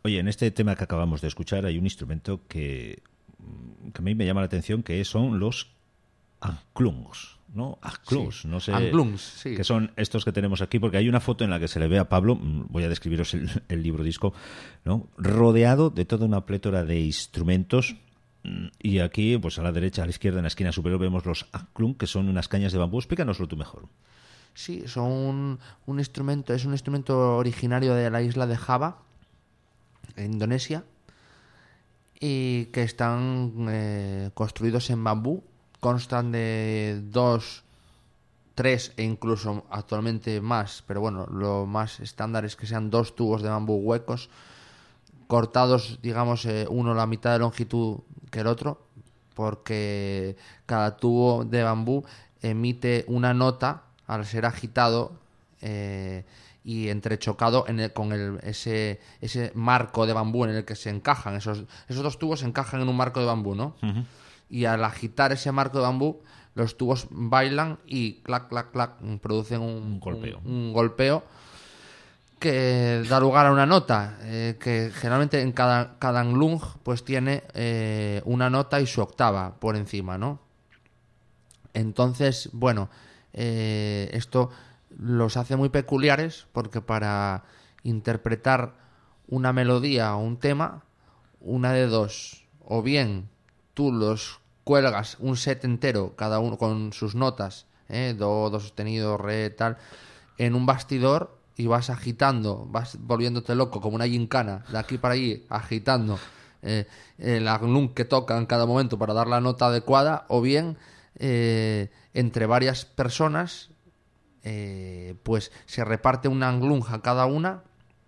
Oye, en este tema que acabamos de escuchar hay un instrumento que a mí me llama la atención, que son los anglungs, ¿no? Anglungs, Sí. no sé. Anglungs, sí. Que son estos que tenemos aquí, porque hay una foto en la que se le ve a Pablo, voy a describiros el libro disco, ¿no? Rodeado de toda una plétora de instrumentos. Y aquí, pues a la derecha, a la izquierda, en la esquina superior, vemos los anglung, que son unas cañas de bambú. Explícanoslo tú mejor. Sí, son un instrumento, es un instrumento originario de la isla de Java, en Indonesia, y que están construidos en bambú. Constan de 2, 3 e incluso actualmente más, pero bueno, lo más estándar es que sean 2 tubos de bambú huecos, cortados, digamos, uno la mitad de longitud que el otro, porque cada tubo de bambú emite una nota al ser agitado y entrechocado ese marco de bambú en el que se encajan. Esos 2 tubos se encajan en un marco de bambú, ¿no? Uh-huh. Y al agitar ese marco de bambú, los tubos bailan y clac, clac, clac, producen un golpeo que da lugar a una nota, que generalmente en cada anglung pues tiene una nota y su octava por encima, ¿no? Entonces, bueno, esto los hace muy peculiares, porque para interpretar una melodía o un tema, una de dos: o bien tú los cuelgas un set entero, cada uno con sus notas, do sostenido, re, tal, en un bastidor, y vas agitando, vas volviéndote loco como una gincana de aquí para allí, agitando el anglung que toca en cada momento para dar la nota adecuada, o bien entre varias personas pues se reparte un anglung a cada una,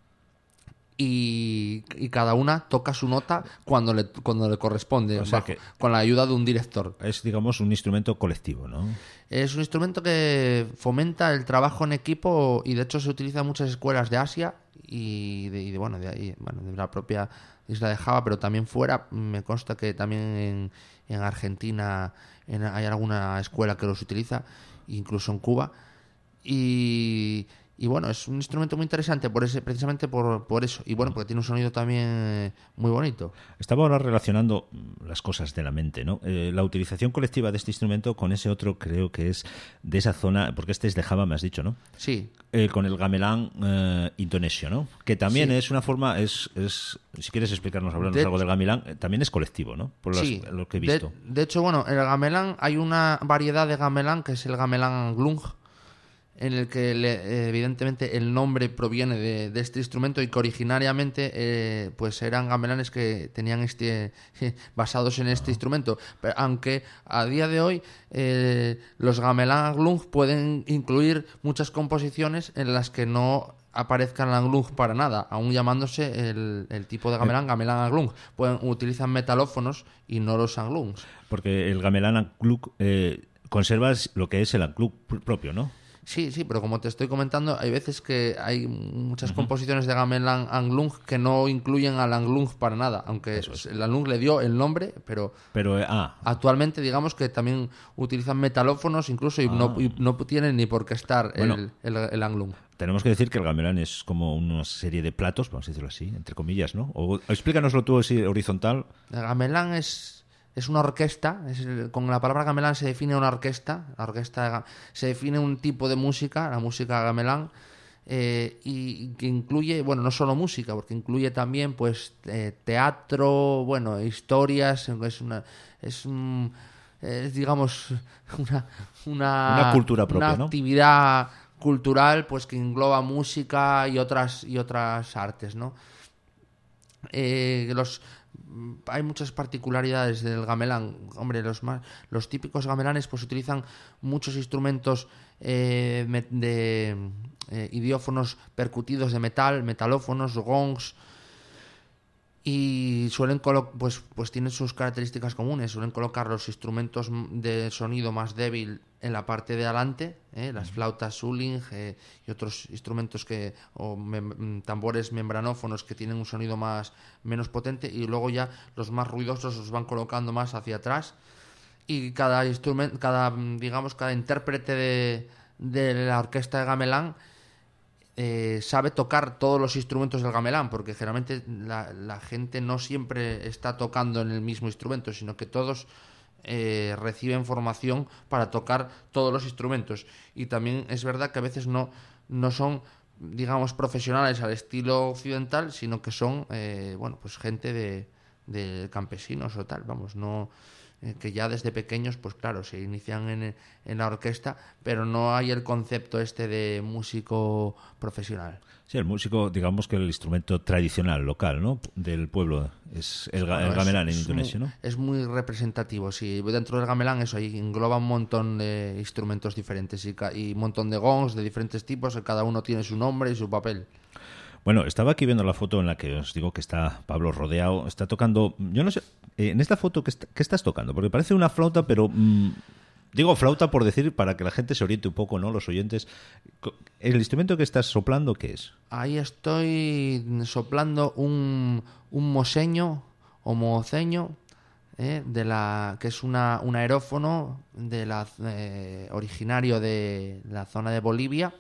y cada una toca su nota cuando le corresponde, o sea que con la ayuda de un director. Es, digamos, un instrumento colectivo, ¿no? Es un instrumento que fomenta el trabajo en equipo, y de hecho se utiliza en muchas escuelas de Asia y de la propia isla de Java, pero también fuera. Me consta que también en Argentina hay alguna escuela que los utiliza, incluso en Cuba. Y bueno, es un instrumento muy interesante precisamente por eso. Y bueno, porque tiene un sonido también muy bonito. Estaba ahora relacionando las cosas de la mente, ¿no? La utilización colectiva de este instrumento con ese otro, creo que es de esa zona, porque este es de Java, me has dicho, ¿no? Sí. Con el gamelan indonesio, ¿no? Que también Sí. es una forma, si quieres explicarnos, hablarnos algo del gamelan, también es colectivo, ¿no? Por lo que he visto. De hecho, bueno, el gamelan, hay una variedad de gamelan que es el gamelan anglung, en el que evidentemente el nombre proviene de este instrumento, y que originariamente pues eran gamelanes que tenían basados en este instrumento. Pero, aunque a día de hoy los gamelan anglung pueden incluir muchas composiciones en las que no aparezcan el anglung para nada, aún llamándose el tipo de gamelan anglung. Utilizan metalófonos y no los anglungs. Porque el gamelan anglung conserva lo que es el anglung propio, ¿no? Sí, pero como te estoy comentando, hay veces que hay muchas composiciones de gamelan anglung que no incluyen al anglung para nada, aunque el anglung le dio el nombre, pero actualmente digamos que también utilizan metalófonos incluso, y no tienen ni por qué estar el anglung. Tenemos que decir que el gamelan es como una serie de platos, vamos a decirlo así, entre comillas, ¿no? O explícanoslo tú así horizontal. El gamelan es una orquesta. Con la palabra gamelan se define una orquesta. Se define un tipo de música, la música gamelan, y que incluye, bueno, no solo música, porque incluye también pues teatro, bueno, historias. Es digamos una cultura propia, una actividad cultural, pues que engloba música y otras artes, ¿no? Hay muchas particularidades del gamelan. Hombre, los típicos gamelanes pues utilizan muchos instrumentos idiófonos percutidos de metal, metalófonos, gongs, y suelen pues tienen sus características comunes. Suelen colocar los instrumentos de sonido más débil en la parte de adelante, las flautas Suling y otros instrumentos tambores membranófonos que tienen un sonido menos potente, y luego ya los más ruidosos los van colocando más hacia atrás. Y cada intérprete de la orquesta de gamelan sabe tocar todos los instrumentos del gamelán, porque generalmente la gente no siempre está tocando en el mismo instrumento, sino que todos reciben formación para tocar todos los instrumentos. Y también es verdad que a veces no son, digamos, profesionales al estilo occidental, sino que son pues gente de campesinos o tal, vamos, no que ya desde pequeños, pues claro, se inician en la orquesta, pero no hay el concepto este de músico profesional. Sí, el músico, digamos que el instrumento tradicional, local, ¿no? Del pueblo, es el gamelán en Indonesia, ¿no? Es muy representativo, sí. Dentro del gamelán eso ahí engloba un montón de instrumentos diferentes y un montón de gongs de diferentes tipos, que cada uno tiene su nombre y su papel. Bueno, estaba aquí viendo la foto en la que os digo que está Pablo rodeado, está tocando, yo no sé, en esta foto, ¿qué estás tocando? Porque parece una flauta, pero digo flauta por decir, para que la gente se oriente un poco, ¿no? Los oyentes. ¿El instrumento que estás soplando qué es? Ahí estoy soplando un moseño o moceño, que es un aerófono originario de la zona de Bolivia.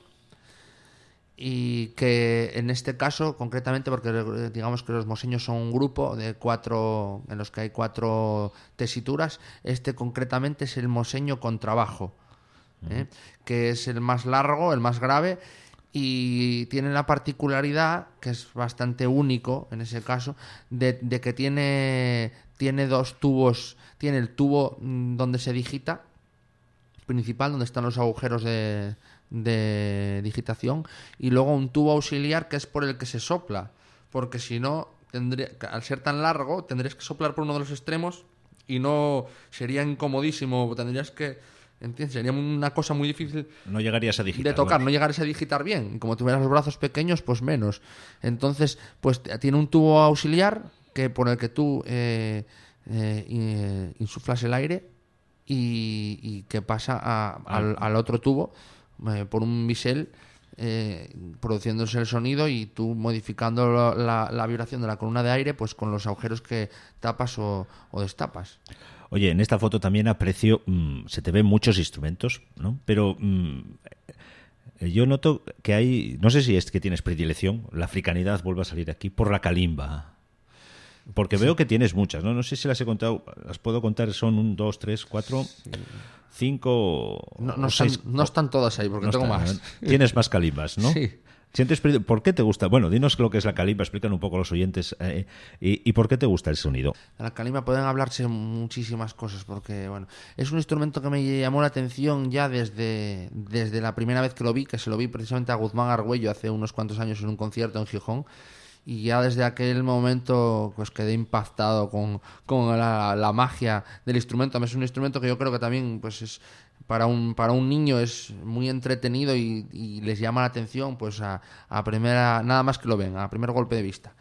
Y que en este caso, concretamente, porque digamos que los moseños son un grupo de 4, en los que hay 4 tesituras, este concretamente es el moseño contrabajo, que es el más largo, el más grave, y tiene la particularidad, que es bastante único en ese caso, de que tiene 2 tubos. Tiene el tubo donde se digita, principal, donde están los agujeros de digitación, y luego un tubo auxiliar que es por el que se sopla, porque si no, al ser tan largo, tendrías que soplar por uno de los extremos y no sería incomodísimo, tendrías que, ¿entiendes? Sería una cosa muy difícil. No llegarías a digitar. De tocar, no llegarías a digitar bien, y como tuvieras los brazos pequeños, pues menos. Entonces, pues tiene un tubo auxiliar por el que tú insuflas el aire y que pasa al otro tubo por un bisel, produciéndose el sonido, y tú modificando la vibración de la columna de aire, pues con los agujeros que tapas o destapas. Oye, en esta foto también aprecio, se te ven muchos instrumentos, ¿no? Pero yo noto que hay, no sé si es que tienes predilección, la africanidad vuelve a salir aquí, por la kalimba. Porque veo que tienes muchas, ¿no? No sé si las he contado, las puedo contar, son 1, 2, 3, 4, 5 no 6. No están todas ahí, porque no tengo más. Tienes más calimbas, ¿no? Sí. ¿Por qué te gusta? Bueno, dinos lo que es la kalimba, explícanos un poco a los oyentes, y por qué te gusta el sonido. De la kalimba pueden hablarse muchísimas cosas, porque bueno, es un instrumento que me llamó la atención ya desde la primera vez que lo vi, que se lo vi precisamente a Guzmán Argüello hace unos cuantos años en un concierto en Gijón. Y ya desde aquel momento pues quedé impactado con la magia del instrumento. Es un instrumento que yo creo que también pues es para un niño es muy entretenido y les llama la atención pues a primera, nada más que lo ven, a primer golpe de vista.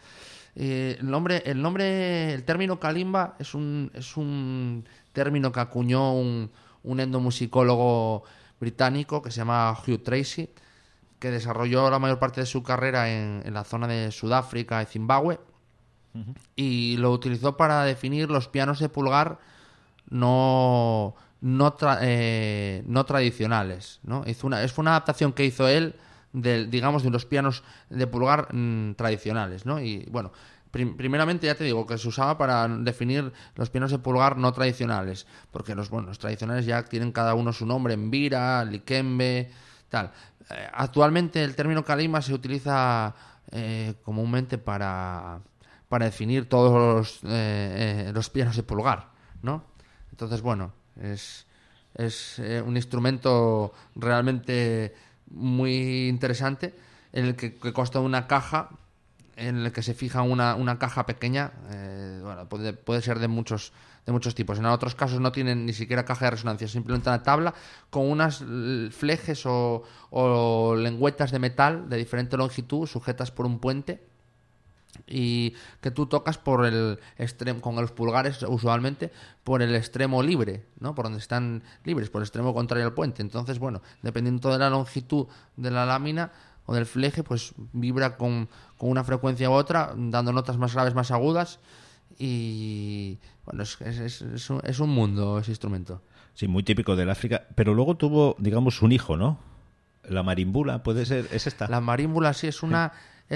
El término kalimba es un término que acuñó un etnomusicólogo británico que se llama Hugh Tracy, que desarrolló la mayor parte de su carrera en la zona de Sudáfrica y Zimbabue, y lo utilizó para definir los pianos de pulgar no tradicionales, ¿no? Fue una adaptación que hizo él de los pianos de pulgar tradicionales, ¿no? Y bueno, primeramente ya te digo que se usaba para definir los pianos de pulgar no tradicionales, porque los tradicionales ya tienen cada uno su nombre, Mbira, Likembe, tal. Actualmente el término kalimba se utiliza comúnmente para definir todos los pianos de pulgar, ¿no? Entonces, bueno, es un instrumento realmente muy interesante, en el que consta de una caja, en el que se fija una caja pequeña, puede ser de muchos tipos. En otros casos no tienen ni siquiera caja de resonancia, simplemente una tabla con unas flejes o lengüetas de metal de diferente longitud sujetas por un puente, y que tú tocas por el extremo, con los pulgares usualmente por el extremo libre, ¿no? Por donde están libres, por el extremo contrario al puente. Entonces, bueno, dependiendo de la longitud de la lámina o del fleje, pues vibra con una frecuencia u otra, dando notas más graves, más agudas. Y bueno, es un mundo ese instrumento. Sí, muy típico del África, pero luego tuvo, digamos, un hijo, ¿no? La marimbula, ¿puede ser? ¿Es esta? La marimbula sí es una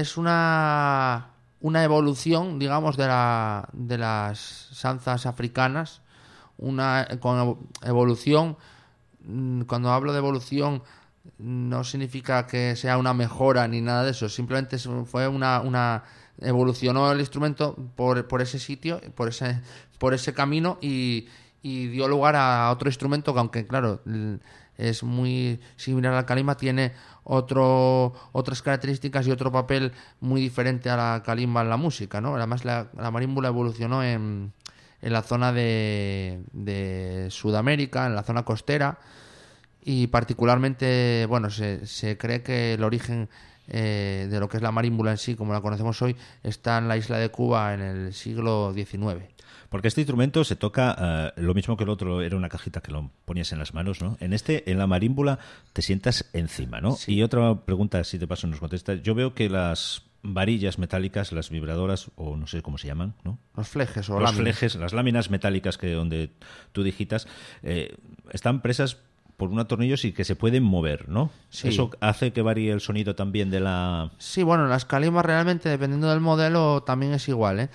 evolución, digamos, de las sanzas africanas. Con evolución, cuando hablo de evolución, no significa que sea una mejora ni nada de eso. Simplemente fue evolucionó el instrumento por ese sitio, por ese camino y dio lugar a otro instrumento que, aunque claro es muy similar al kalimba, tiene otras características y otro papel muy diferente a la kalimba en la música, ¿no? Además la marímbula evolucionó en la zona de Sudamérica, en la zona costera, y particularmente, bueno, se cree que el origen de lo que es la marímbula en sí, como la conocemos hoy, está en la isla de Cuba en el siglo XIX. Porque este instrumento se toca lo mismo que el otro, era una cajita que lo ponías en las manos, ¿no? En la marímbula te sientas encima, ¿no? Sí. Y otra pregunta, si de paso nos contestas, yo veo que las varillas metálicas, las vibradoras, o no sé cómo se llaman, ¿no? Los flejes o los láminas. Flejes, las láminas metálicas donde tú digitas, están presas por unos tornillos y que se pueden mover, ¿no? Sí. ¿Eso hace que varíe el sonido también de la...? Sí, bueno, las calimbas realmente, dependiendo del modelo, también es igual,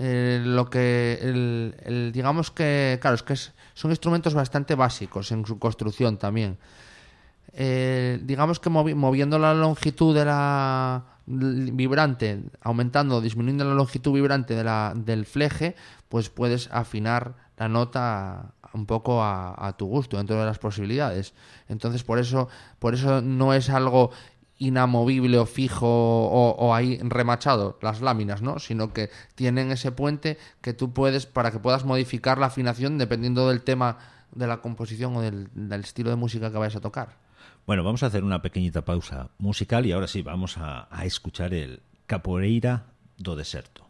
digamos que, claro, es que son instrumentos bastante básicos en su construcción también. Digamos que moviendo la longitud de la vibrante, aumentando o disminuyendo la longitud vibrante del fleje, pues puedes afinar la nota un poco a tu gusto, dentro de las posibilidades. Entonces, por eso no es algo inamovible o fijo o ahí remachado las láminas, ¿no? Sino que tienen ese puente que tú puedes, para que puedas modificar la afinación dependiendo del tema de la composición o del estilo de música que vayas a tocar. Bueno, vamos a hacer una pequeñita pausa musical y ahora sí vamos a escuchar el Capoeira do Deserto.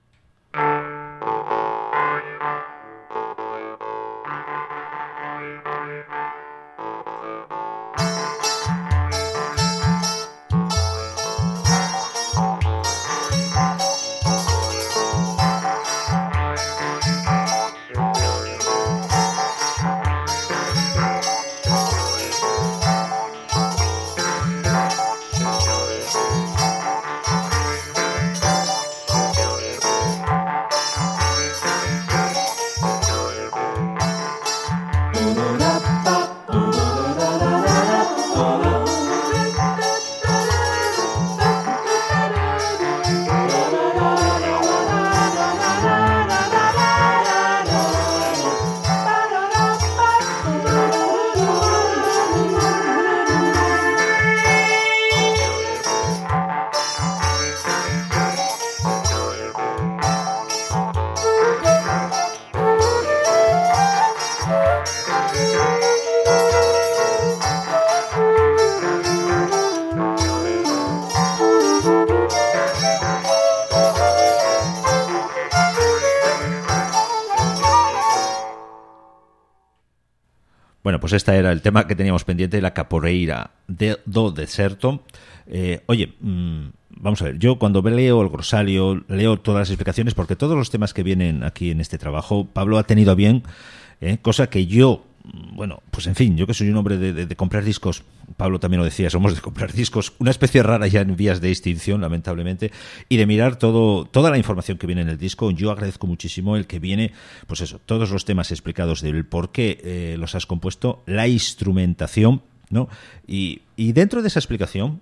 Bueno, pues este era el tema que teníamos pendiente, la Capoeira do Deserto. Oye, vamos a ver, yo cuando leo el glosario, leo todas las explicaciones, porque todos los temas que vienen aquí en este trabajo, Pablo ha tenido a bien, cosa que yo, bueno, pues en fin, yo que soy un hombre de comprar discos, Pablo también lo decía, somos de comprar discos, una especie rara ya en vías de extinción, lamentablemente, y de mirar toda la información que viene en el disco. Yo agradezco muchísimo el que viene, pues eso, todos los temas explicados del por qué los has compuesto, la instrumentación, ¿no? Y dentro de esa explicación,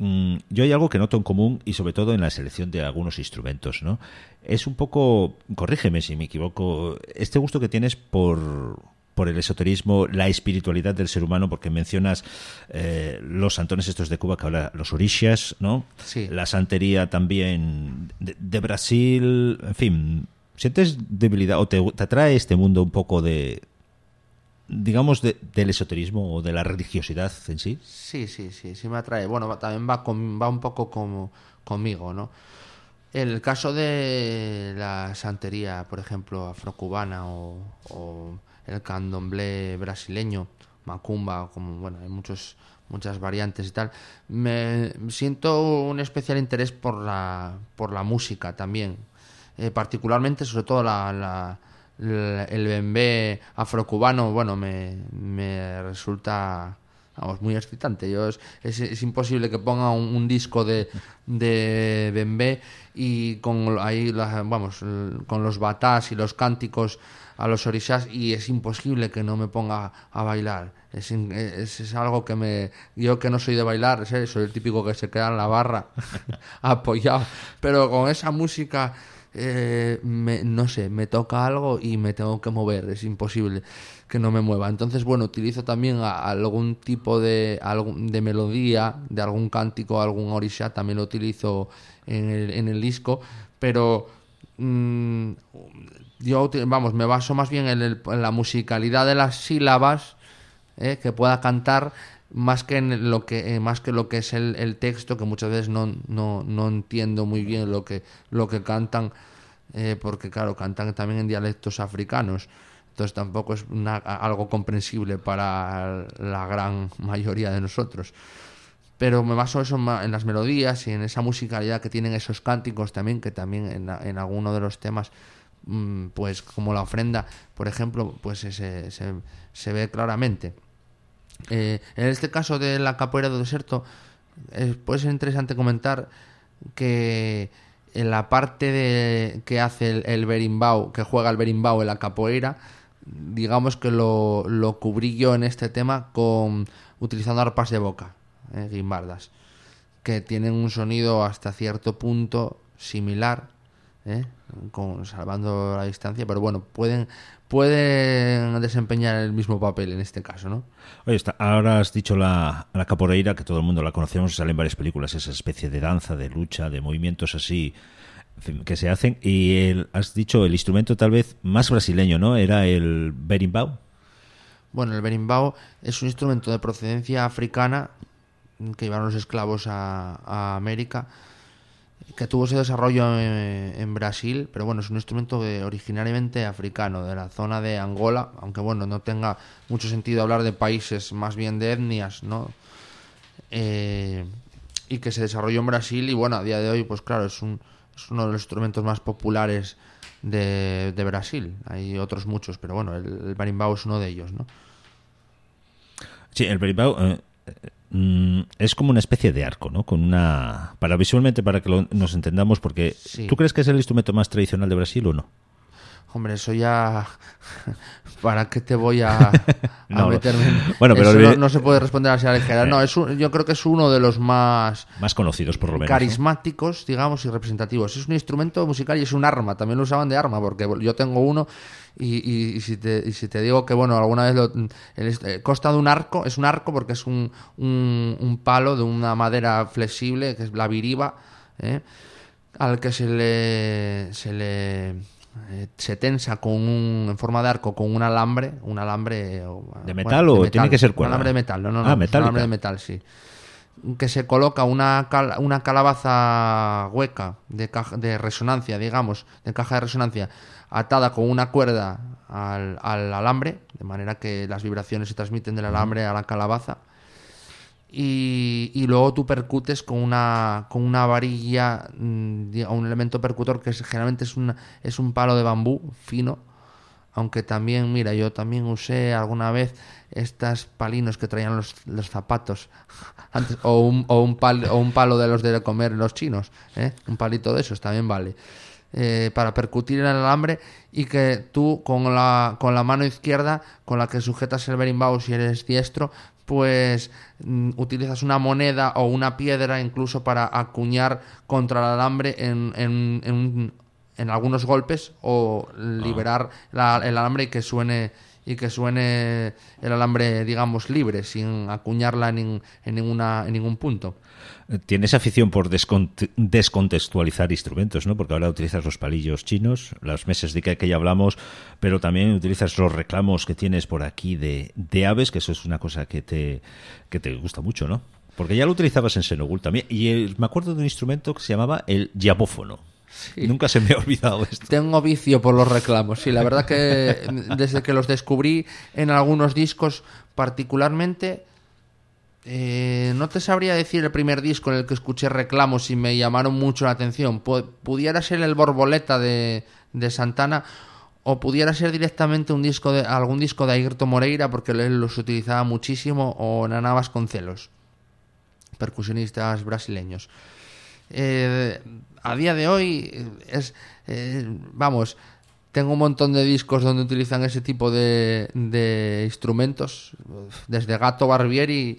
yo hay algo que noto en común, y sobre todo en la selección de algunos instrumentos, ¿no? Es un poco, corrígeme si me equivoco, este gusto que tienes por el esoterismo, la espiritualidad del ser humano, porque mencionas los santones estos de Cuba, que ahora los orishas, ¿no? Sí. La santería también de Brasil, en fin, ¿sientes debilidad o te atrae este mundo un poco de, digamos, del esoterismo o de la religiosidad en sí? Sí me atrae. Bueno, también va un poco conmigo, ¿no? El caso de la santería, por ejemplo, afrocubana o el candomblé brasileño, macumba, como bueno, hay muchas variantes y tal. Me siento un especial interés por la música también, particularmente, sobre todo el bembé afrocubano. Bueno, me resulta vamos, muy excitante. Es imposible que ponga un disco de bembé y con ahí con los batás y los cánticos a los orishás, y es imposible que no me ponga a bailar. Es algo que yo, que no soy de bailar, soy el típico que se queda en la barra apoyado, pero con esa música no sé, me toca algo y me tengo que mover, es imposible que no me mueva. Entonces, bueno, utilizo también algún tipo de melodía, de algún cántico, algún orishá, también lo utilizo en el disco, pero yo, me baso más bien en la musicalidad de las sílabas que pueda cantar, más que lo que es el texto, que muchas veces no entiendo muy bien lo que cantan, porque claro, cantan también en dialectos africanos, entonces tampoco es algo comprensible para la gran mayoría de nosotros. Pero me baso eso en las melodías y en esa musicalidad que tienen esos cánticos también, que también en alguno de los temas, pues como la ofrenda, por ejemplo, pues se ve claramente. En este caso de la capoeira do deserto, puede ser interesante comentar que en la parte que hace el berimbau, que juega el berimbau en la capoeira, digamos que lo cubrí yo en este tema utilizando arpas de boca, guimbardas, que tienen un sonido hasta cierto punto similar, salvando la distancia, pero bueno, pueden desempeñar el mismo papel en este caso, ¿no? Oye, ahora has dicho la capoeira, que todo el mundo la conocemos, sale en varias películas, esa especie de danza, de lucha, de movimientos así, en fin, que se hacen, y has dicho el instrumento tal vez más brasileño, ¿no? ¿Era el berimbau? Bueno, el berimbau es un instrumento de procedencia africana que llevaron los esclavos a América, que tuvo ese desarrollo en Brasil, pero bueno, es un instrumento originariamente africano, de la zona de Angola, aunque bueno, no tenga mucho sentido hablar de países, más bien de etnias, ¿no? Y que se desarrolló en Brasil, y bueno, a día de hoy, pues claro, es uno de los instrumentos más populares de Brasil. Hay otros muchos, pero bueno, el berimbau es uno de ellos, ¿no? Sí, el berimbau es como una especie de arco, ¿no? Visualmente, para que nos entendamos, porque sí. ¿Tú crees que es el instrumento más tradicional de Brasil o no? Hombre, eso ya... ¿Para qué te voy a meterme en... Bueno, pero eso no se puede responder así a la ligera. No, yo creo que es uno de los más conocidos, por lo menos, carismáticos, ¿no? Digamos, y representativos. Es un instrumento musical y es un arma. También lo usaban de arma, porque yo tengo uno y si te digo que, bueno, alguna vez consta de un arco, es un arco porque es un palo de una madera flexible, que es la viriba, al que se tensa en forma de arco con un alambre ¿de metal o de metal, tiene que ser cuerda? Un alambre de metal, no, un alambre de metal, sí, que se coloca una calabaza hueca de resonancia, digamos, de caja de resonancia, atada con una cuerda al alambre, de manera que las vibraciones se transmiten del alambre a la calabaza. Y luego tú percutes con una varilla, un elemento percutor que generalmente es un palo de bambú fino, aunque también, mira, yo también usé alguna vez estas palinos que traían los zapatos antes, o un palo de los de comer los chinos, un palito de esos también vale, para percutir en el alambre, y que tú con la mano izquierda con la que sujetas el berimbau, si eres diestro, pues utilizas una moneda o una piedra incluso para acuñar contra el alambre en algunos golpes, o liberar el alambre y que suene el alambre, digamos, libre, sin acuñarla en ningún punto. Tienes afición por descontextualizar instrumentos, ¿no? Porque ahora utilizas los palillos chinos, las mesas de que ya hablamos, pero también utilizas los reclamos que tienes por aquí de aves, que eso es una cosa que te gusta mucho, ¿no? Porque ya lo utilizabas en Senogul también. Y me acuerdo de un instrumento que se llamaba el yabófono. Sí. Nunca se me ha olvidado esto. Tengo vicio por los reclamos, sí, la verdad que desde que los descubrí en algunos discos particularmente, no te sabría decir el primer disco en el que escuché reclamos y me llamaron mucho la atención. Pudiera ser el Borboleta de Santana, o pudiera ser directamente algún disco de Airto Moreira, porque él los utilizaba muchísimo, o Naná Vasconcelos, percusionistas brasileños. A día de hoy tengo un montón de discos donde utilizan ese tipo de instrumentos, desde Gato Barbieri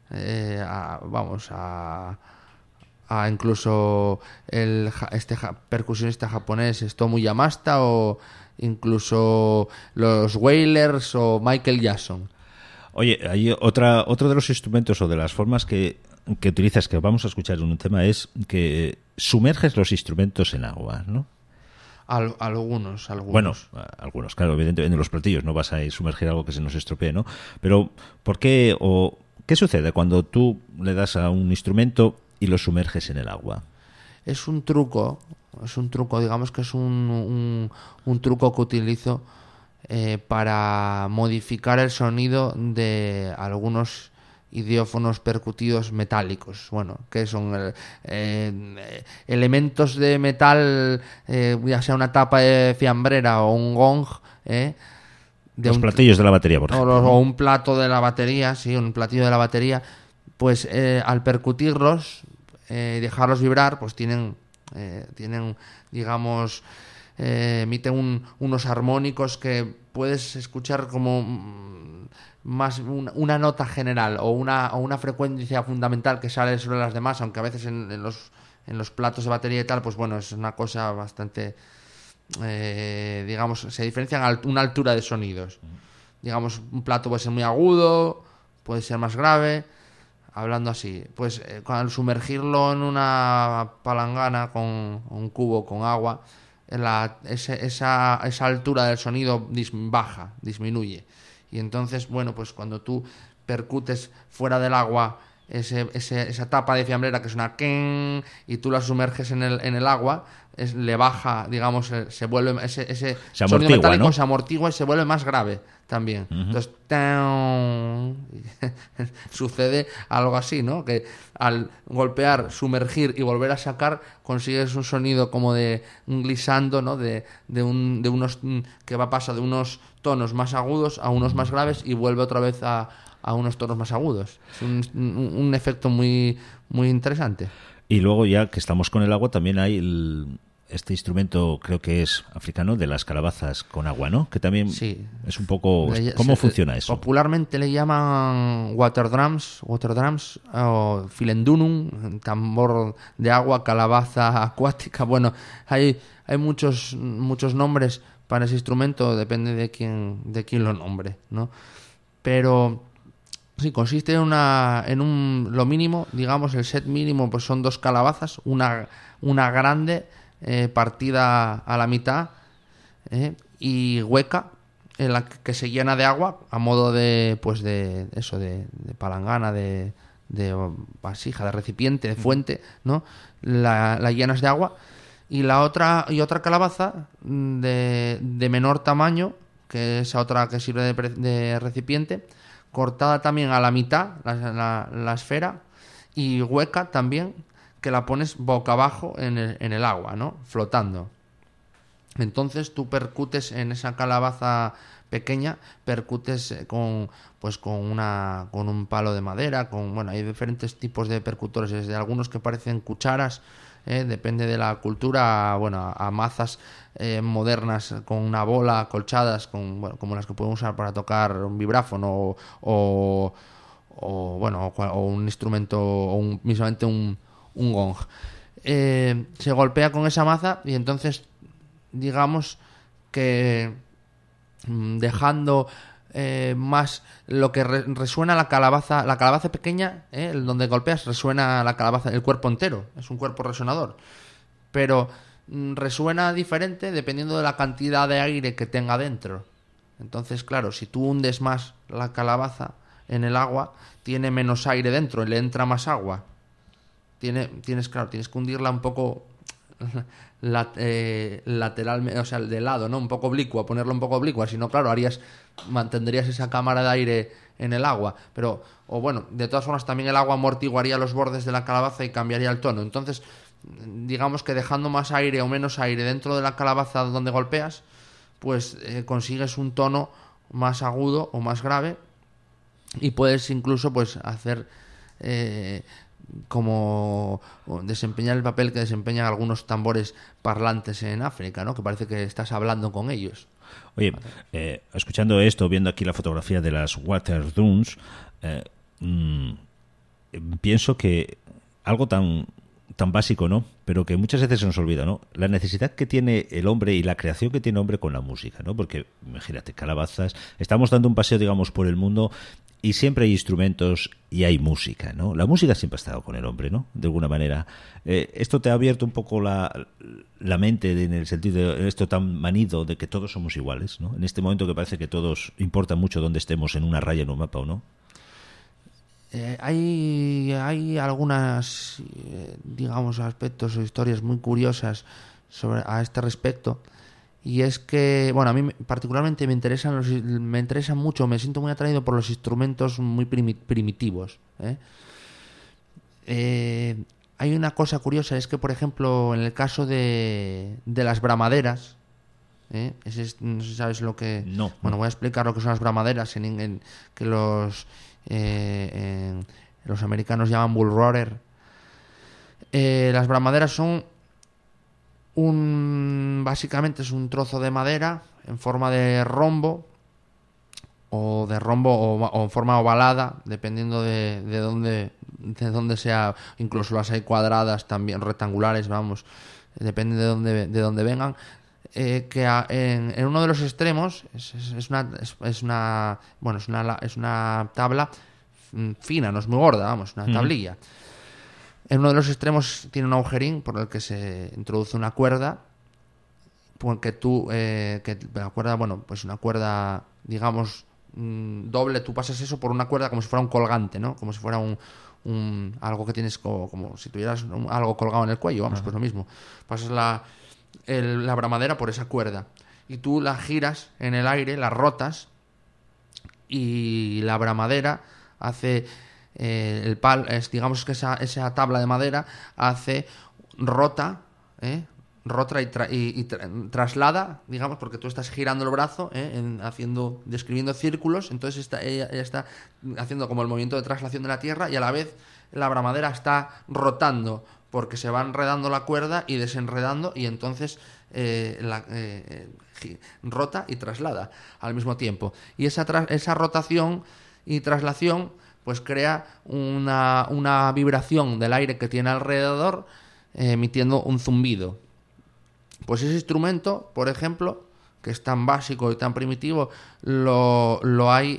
a incluso este percusionista japonés Tomo Yamashita, o incluso los Wailers o Michael Jackson. Oye, hay otro de los instrumentos o de las formas que utilizas, que vamos a escuchar en un tema, es que sumerges los instrumentos en agua, ¿no? Algunos. Bueno, algunos, claro, evidentemente en los platillos no vas a sumergir algo que se nos estropee, ¿no? Pero ¿por qué o qué sucede cuando tú le das a un instrumento y lo sumerges en el agua? Es un truco, digamos que es un truco que utilizo para modificar el sonido de algunos idiófonos percutidos metálicos, bueno, que son elementos de metal, ya sea una tapa de fiambrera o un gong, los platillos de la batería, por ejemplo, o un plato de la batería, sí, un platillo de la batería, pues al percutirlos, dejarlos vibrar, pues tienen digamos, emiten unos armónicos que puedes escuchar como más una nota general o una frecuencia fundamental que sale sobre las demás, aunque a veces en los platos de batería y tal, pues bueno, es una cosa bastante, digamos, se diferencian una altura de sonidos. Digamos, un plato puede ser muy agudo, puede ser más grave, hablando así. Pues al sumergirlo en una palangana con un cubo con agua, esa altura del sonido disminuye. Y entonces, bueno, pues cuando tú percutes fuera del agua esa tapa de fiambrera que suena ¡king! Y tú la sumerges en el agua, le baja, digamos, se vuelve ese sonido metálico, ¿no? Se amortigua y se vuelve más grave también. Entonces, sucede algo así, ¿no? Que al golpear, sumergir y volver a sacar, consigues un sonido como de un glissando, ¿no? De unos que va a pasar de unos tonos más agudos a unos más graves y vuelve otra vez a unos tonos más agudos. Es un efecto muy, muy interesante. Y luego, ya que estamos con el agua, también hay este instrumento, creo que es africano, de las calabazas con agua, ¿no? Que también sí. Es un poco... ¿Cómo funciona eso? Popularmente le llaman water drums o filendunum, tambor de agua, calabaza acuática. Bueno, hay muchos nombres para ese instrumento, depende de quién lo nombre, ¿no? Pero sí, consiste en lo mínimo, digamos, el set mínimo, pues son 2 calabazas, una grande partida a la mitad y hueca, en la que se llena de agua a modo de palangana, de vasija, de recipiente, de fuente, ¿no? La llenas de agua. Y otra calabaza de menor tamaño, que es otra que sirve de recipiente, cortada también a la mitad, la esfera, y hueca también, que la pones boca abajo en el agua, ¿no? Flotando. Entonces tú percutes en esa calabaza pequeña, percutes con un palo de madera, hay diferentes tipos de percutores, desde algunos que parecen cucharas, depende de la cultura, a mazas modernas con una bola, acolchadas, como las que podemos usar para tocar un vibráfono o un instrumento, o mismamente un gong. Se golpea con esa maza y entonces, digamos que dejando más lo que resuena la calabaza pequeña, donde golpeas resuena la calabaza, el cuerpo entero, es un cuerpo resonador, pero resuena diferente dependiendo de la cantidad de aire que tenga dentro. Entonces, claro, si tú hundes más la calabaza en el agua, tiene menos aire dentro, le entra más agua. Tienes que hundirla un poco lateralmente, o sea, de lado, ¿no? Un poco oblicua, ponerla un poco oblicua, si no, claro, mantendrías esa cámara de aire en el agua, de todas formas también el agua amortiguaría los bordes de la calabaza y cambiaría el tono. Entonces, digamos que dejando más aire o menos aire dentro de la calabaza donde golpeas, pues consigues un tono más agudo o más grave, y puedes incluso pues hacer como desempeñar el papel que desempeñan algunos tambores parlantes en África, ¿no? Que parece que estás hablando con ellos. Oye, escuchando esto, viendo aquí la fotografía de las Water Dunes, pienso que algo tan básico, ¿no? Pero que muchas veces se nos olvida, ¿no? La necesidad que tiene el hombre y la creación que tiene el hombre con la música, ¿no? Porque, imagínate, Calabazas, estamos dando un paseo, digamos, por el mundo y siempre hay instrumentos y hay música, ¿no? La música siempre ha estado con el hombre, ¿no? De alguna manera. Esto te ha abierto un poco la mente en el sentido de esto tan manido de que todos somos iguales, ¿no? En este momento que parece que todos importa mucho dónde estemos en una raya en un mapa o no. Hay algunas, digamos, aspectos o historias muy curiosas a este respecto. Y es que, bueno, a mí particularmente me interesan mucho, me siento muy atraído por los instrumentos muy primitivos. Hay una cosa curiosa, es que, por ejemplo, en el caso de las bramaderas, no sé si sabes lo que... No. Bueno, voy a explicar lo que son las bramaderas, que los americanos llaman bull roarer. Las bramaderas son básicamente es un trozo de madera en forma de rombo o en forma ovalada, dependiendo de dónde sea. Incluso las hay cuadradas también, rectangulares, vamos, depende de dónde vengan. Que en uno de los extremos es una tabla fina, no es muy gorda, vamos, una tablilla. En uno de los extremos tiene un agujerín por el que se introduce una cuerda, porque la cuerda, bueno, pues una cuerda, digamos, doble. Tú pasas eso por una cuerda como si fuera un colgante, ¿no? Como si fuera algo que tienes como si tuvieras algo colgado en el cuello, vamos, pues lo mismo. Pasas la bramadera por esa cuerda y tú la giras en el aire, la rotas, y la bramadera hace digamos que esa tabla de madera rota y traslada, digamos, porque tú estás girando el brazo, describiendo círculos. Entonces ella está haciendo como el movimiento de traslación de la tierra, y a la vez la bramadera está rotando porque se va enredando la cuerda y desenredando, y entonces rota y traslada al mismo tiempo. Y esa rotación y traslación pues crea una vibración del aire que tiene alrededor, emitiendo un zumbido. Pues ese instrumento, por ejemplo, que es tan básico y tan primitivo, hay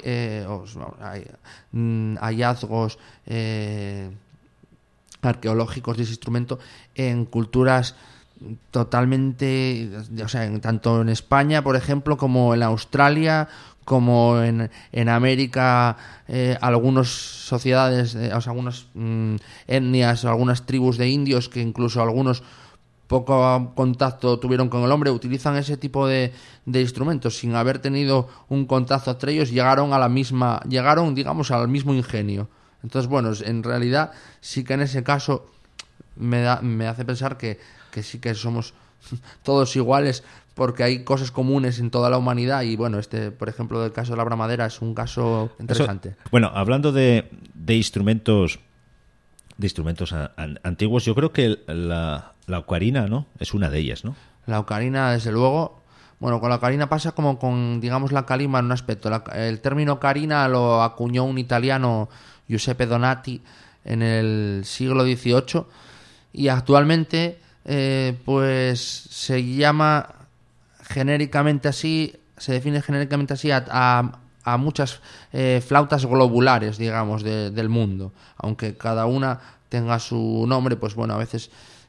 hallazgos arqueológicos de ese instrumento en culturas totalmente, o sea, tanto en España, por ejemplo, como en Australia, como en América, algunas sociedades, algunas etnias, algunas tribus de indios, que incluso algunos poco contacto tuvieron con el hombre, utilizan ese tipo de instrumentos sin haber tenido un contacto entre ellos. Llegaron, digamos, al mismo ingenio. Entonces, bueno, en realidad sí que en ese caso me hace pensar que sí que somos todos iguales, porque hay cosas comunes en toda la humanidad. Y bueno, por ejemplo, del caso de la bramadera es un caso interesante. Bueno, hablando de instrumentos antiguos, yo creo que la ocarina, ¿no?, es una de ellas, ¿no? La ocarina, desde luego. Bueno, con la ocarina pasa como con, digamos, la calimba en un aspecto. El término ocarina lo acuñó un italiano, Giuseppe Donati, en el siglo XVIII, y actualmente pues se llama genéricamente así, se define genéricamente así a muchas flautas globulares, digamos, del mundo, aunque cada una tenga su nombre. Pues bueno, a veces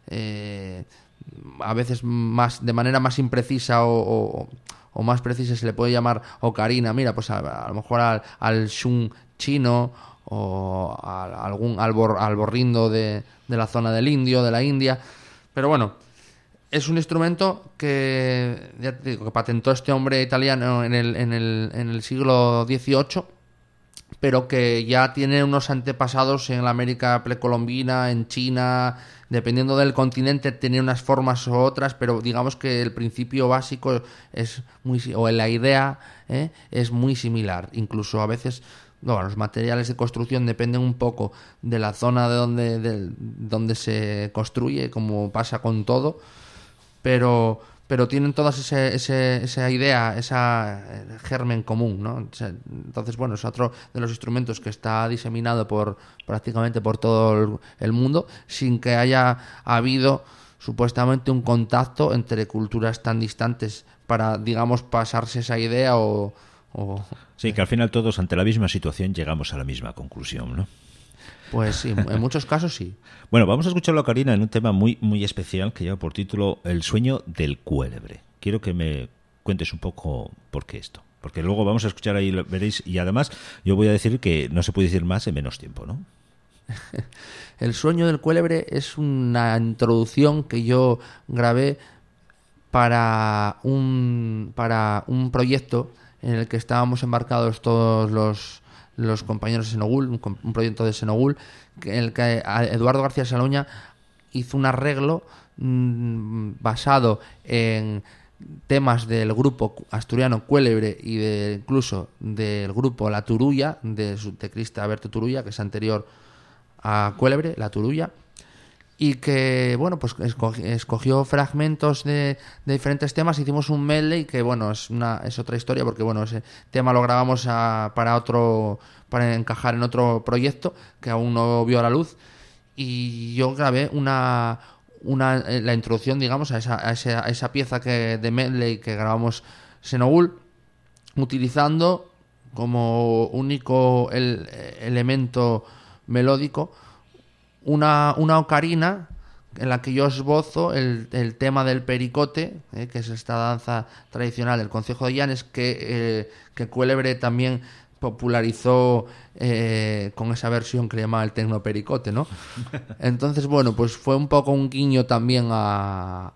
más de manera más imprecisa o más precisa se le puede llamar ocarina. Mira, pues a lo mejor al shun chino, o a algún alborrindo de la zona del Indio, de la India. Pero bueno, es un instrumento que, ya te digo, que patentó este hombre italiano en el siglo XVIII, pero que ya tiene unos antepasados en la América precolombina, en China, dependiendo del continente tiene unas formas u otras, pero digamos que el principio básico o la idea es muy similar. Incluso a veces los materiales de construcción dependen un poco de la zona de donde se construye, como pasa con todo, pero tienen todas esa idea, esa germen común, ¿no? Entonces, bueno, es otro de los instrumentos que está diseminado prácticamente por todo el mundo, sin que haya habido supuestamente un contacto entre culturas tan distantes para, digamos, pasarse esa idea o... Sí, que al final todos ante la misma situación llegamos a la misma conclusión, ¿no? Pues sí, en muchos casos sí. Bueno, vamos a escucharlo a Karina en un tema muy, muy especial que lleva por título El sueño del cuélebre. Quiero que me cuentes un poco por qué esto. Porque luego vamos a escuchar ahí, veréis, y además yo voy a decir que no se puede decir más en menos tiempo, ¿no? El sueño del cuélebre es una introducción que yo grabé para un proyecto en el que estábamos embarcados todos los compañeros de Senogul, un proyecto de Senogul, en el que Eduardo García Saloña hizo un arreglo basado en temas del grupo asturiano Cuélebre y incluso del grupo La Turulla, de Crista Berto Turulla, que es anterior a Cuélebre, La Turulla, y que, bueno, pues escogió fragmentos de diferentes temas. Hicimos un medley que, bueno, es otra historia, porque, bueno, ese tema lo grabamos para encajar en otro proyecto que aún no vio la luz, y yo grabé la introducción, digamos, a esa pieza de medley que grabamos Senogul, utilizando como único elemento melódico una ocarina en la que yo esbozo el tema del pericote, que es esta danza tradicional del concejo de Llanes, que Cuélebre también popularizó con esa versión que le llamaba el tecnopericote, ¿no? Entonces, bueno, pues fue un poco un guiño también al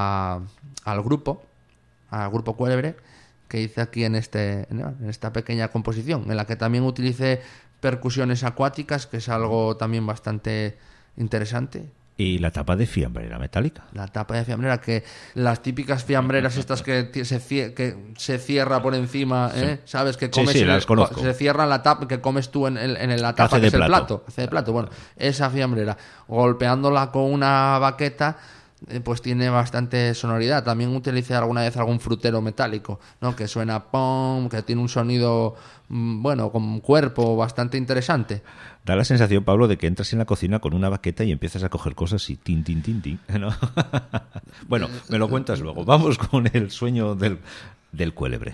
grupo Cuélebre, que hice aquí en esta pequeña composición, en la que también utilicé percusiones acuáticas, que es algo también bastante interesante. Y la tapa de fiambrera metálica. La tapa de fiambrera, que las típicas fiambreras estas que se cierra por encima, sí. ¿Sabes? Que comes sí, las conozco. Se cierra la tapa que comes tú en la tapa, hace que es de el plato. Hace de plato. Bueno, esa fiambrera, golpeándola con una baqueta, pues tiene bastante sonoridad. También utilicé alguna vez algún frutero metálico, ¿no? Que suena pom, que tiene un sonido, bueno, con cuerpo bastante interesante. Da la sensación, Pablo, de que entras en la cocina con una baqueta y empiezas a coger cosas y tin, tin, tin, tin, ¿no? Bueno, me lo cuentas luego. Vamos con el sueño del cuélebre.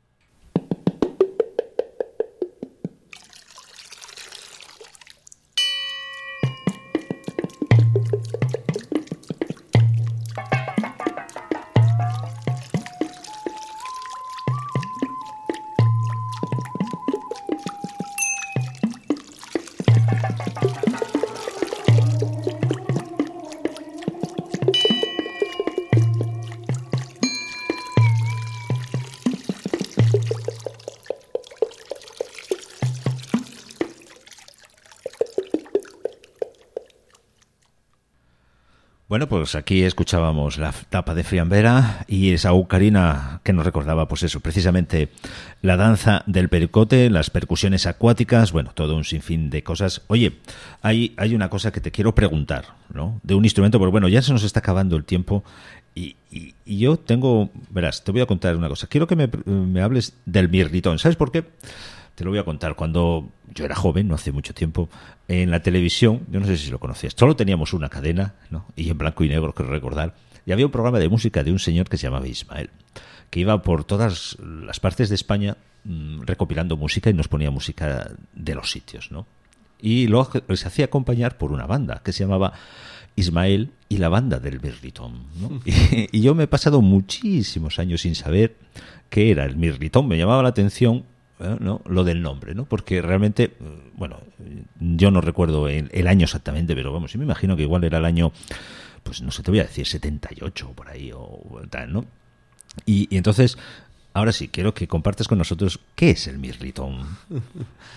Bueno, pues aquí escuchábamos la tapa de fiambrera y esa ocarina que nos recordaba, pues eso, precisamente la danza del pericote, las percusiones acuáticas, bueno, todo un sinfín de cosas. Oye, hay una cosa que te quiero preguntar, ¿no? De un instrumento, porque bueno, ya se nos está acabando el tiempo y yo tengo, verás, te voy a contar una cosa. Quiero que me hables del mirlitón. ¿Sabes por qué? Te lo voy a contar. Cuando yo era joven, no hace mucho tiempo, en la televisión, yo no sé si lo conocías, solo teníamos una cadena, ¿no? Y en blanco y negro, creo recordar, y había un programa de música de un señor que se llamaba Ismael, que iba por todas las partes de España recopilando música y nos ponía música de los sitios, ¿no? Y luego se hacía acompañar por una banda que se llamaba Ismael y la banda del mirlitón, ¿no? Y yo me he pasado muchísimos años sin saber qué era el mirlitón. Me llamaba la atención, ¿no?, lo del nombre, ¿no? Porque realmente, bueno, yo no recuerdo el año exactamente, pero vamos, yo me imagino que igual era el año, pues no sé, te voy a decir 78 por ahí o tal, ¿no? Y entonces, ahora sí, quiero que compartas con nosotros qué es el mirlitón.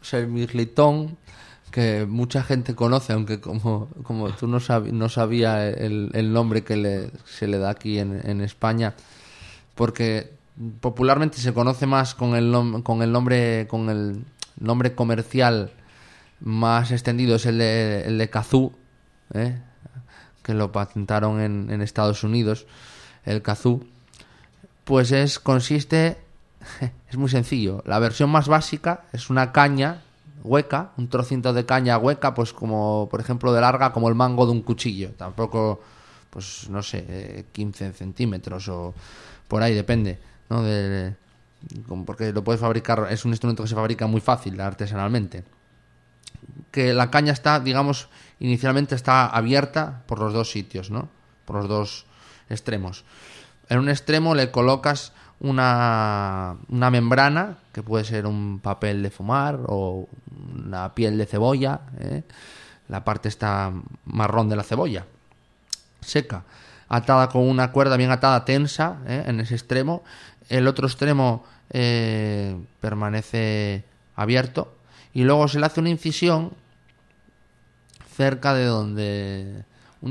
es el mirlitón, que mucha gente conoce, aunque como tú no sabía el nombre que se le da aquí en España, porque popularmente se conoce más con el nombre comercial más extendido, es el de kazoo, que lo patentaron en Estados Unidos, el kazoo. Pues consiste, es muy sencillo. La versión más básica es una caña hueca, un trocito de caña hueca, pues como, por ejemplo, de larga como el mango de un cuchillo. Tampoco, pues no sé, 15 centímetros o por ahí, depende, ¿no? Porque lo puedes fabricar, es un instrumento que se fabrica muy fácil artesanalmente. Que la caña está, digamos, inicialmente está abierta por los dos sitios, ¿no? Por los dos extremos. En un extremo le colocas una membrana, que puede ser un papel de fumar o una piel de cebolla, la parte está marrón de la cebolla, seca, atada con una cuerda bien atada, tensa, en ese extremo. El otro extremo permanece abierto y luego se le hace una incisión cerca de donde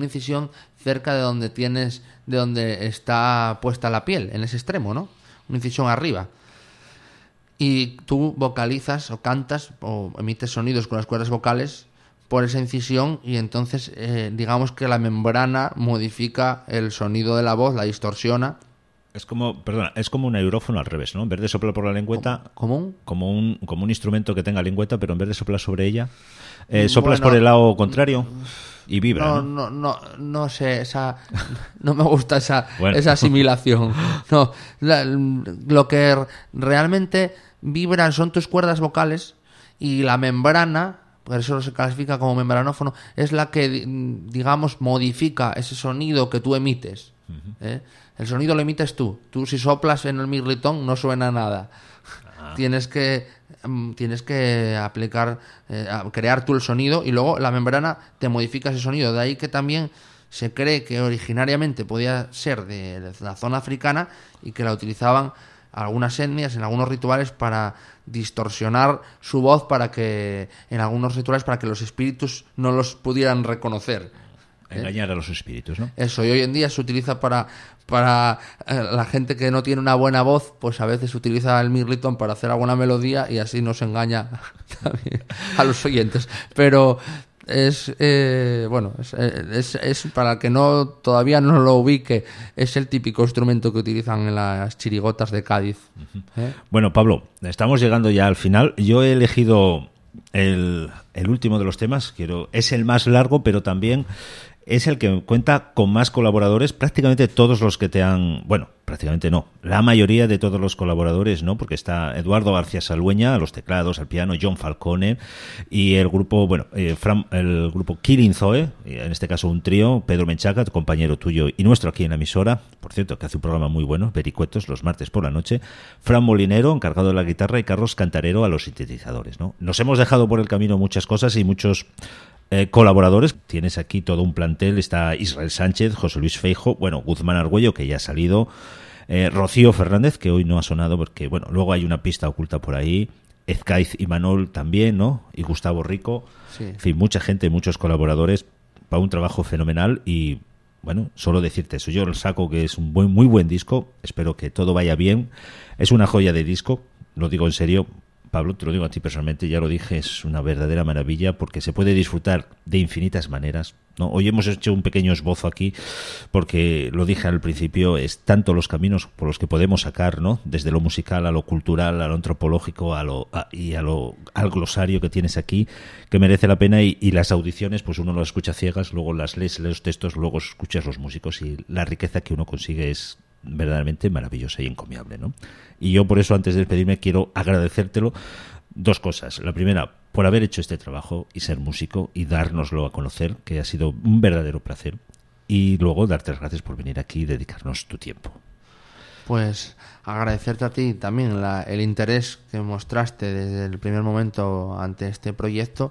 de donde está puesta la piel, en ese extremo, ¿no? Una incisión arriba. Y tú vocalizas o cantas o emites sonidos con las cuerdas vocales por esa incisión y entonces digamos que la membrana modifica el sonido de la voz, la distorsiona. Es como un aerófono al revés, ¿no? En vez de soplar por la lengüeta, como un instrumento que tenga lengüeta, pero en vez de soplar sobre ella, soplas por el lado contrario y vibra. No sé, no me gusta esa asimilación. No, lo que realmente vibran son tus cuerdas vocales y la membrana, por eso se clasifica como membranófono, es la que, digamos, modifica ese sonido que tú emites. El sonido lo emites tú. Tú si soplas en el mirlitón no suena nada. Tienes que aplicar, crear tú el sonido y luego la membrana te modifica ese sonido. De ahí que también se cree que originariamente podía ser de la zona africana y que la utilizaban algunas etnias en algunos rituales para distorsionar su voz, para que los espíritus no los pudieran reconocer. Engañar a los espíritus, ¿no? Eso, y hoy en día se utiliza para la gente que no tiene una buena voz, pues a veces utiliza el mirlitón para hacer alguna melodía y así nos engaña también a los oyentes. Pero es para el que todavía no lo ubique, es el típico instrumento que utilizan en las chirigotas de Cádiz. Bueno, Pablo, estamos llegando ya al final. Yo he elegido el último de los temas. Es el más largo, pero también es el que cuenta con más colaboradores. Prácticamente todos los que prácticamente no, la mayoría de todos los colaboradores, ¿no? Porque está Eduardo García Salueña a los teclados, al piano, John Falcone y el grupo, el grupo Killing Zoe, en este caso un trío, Pedro Menchaca, tu compañero tuyo y nuestro aquí en la emisora, por cierto, que hace un programa muy bueno, Vericuetos, los martes por la noche, Fran Molinero, encargado de la guitarra, y Carlos Cantarero a los sintetizadores, ¿no? Nos hemos dejado por el camino muchas cosas y muchos colaboradores. Tienes aquí todo un plantel. Está Israel Sánchez, José Luis Feijo, Guzmán Argüello, que ya ha salido, Rocío Fernández, que hoy no ha sonado porque, luego hay una pista oculta por ahí, Ezcaiz y Manol también, ¿no? Y Gustavo Rico. Sí. En fin, mucha gente, muchos colaboradores para un trabajo fenomenal y, solo decirte eso. Yo lo saco que es un muy buen disco. Espero que todo vaya bien. Es una joya de disco, lo digo en serio. Pablo, te lo digo a ti personalmente, ya lo dije, es una verdadera maravilla porque se puede disfrutar de infinitas maneras, ¿no? Hoy hemos hecho un pequeño esbozo aquí porque lo dije al principio, es tanto los caminos por los que podemos sacar, ¿no? Desde lo musical a lo cultural, a lo antropológico al glosario que tienes aquí, que merece la pena y las audiciones, pues uno las escucha ciegas, luego las lees los textos, luego escuchas los músicos y la riqueza que uno consigue es verdaderamente maravillosa y encomiable, ¿no? Y yo por eso, antes de despedirme, quiero agradecértelo dos cosas. La primera, por haber hecho este trabajo y ser músico y dárnoslo a conocer, que ha sido un verdadero placer. Y luego darte las gracias por venir aquí y dedicarnos tu tiempo. Pues agradecerte a ti también el interés que mostraste desde el primer momento ante este proyecto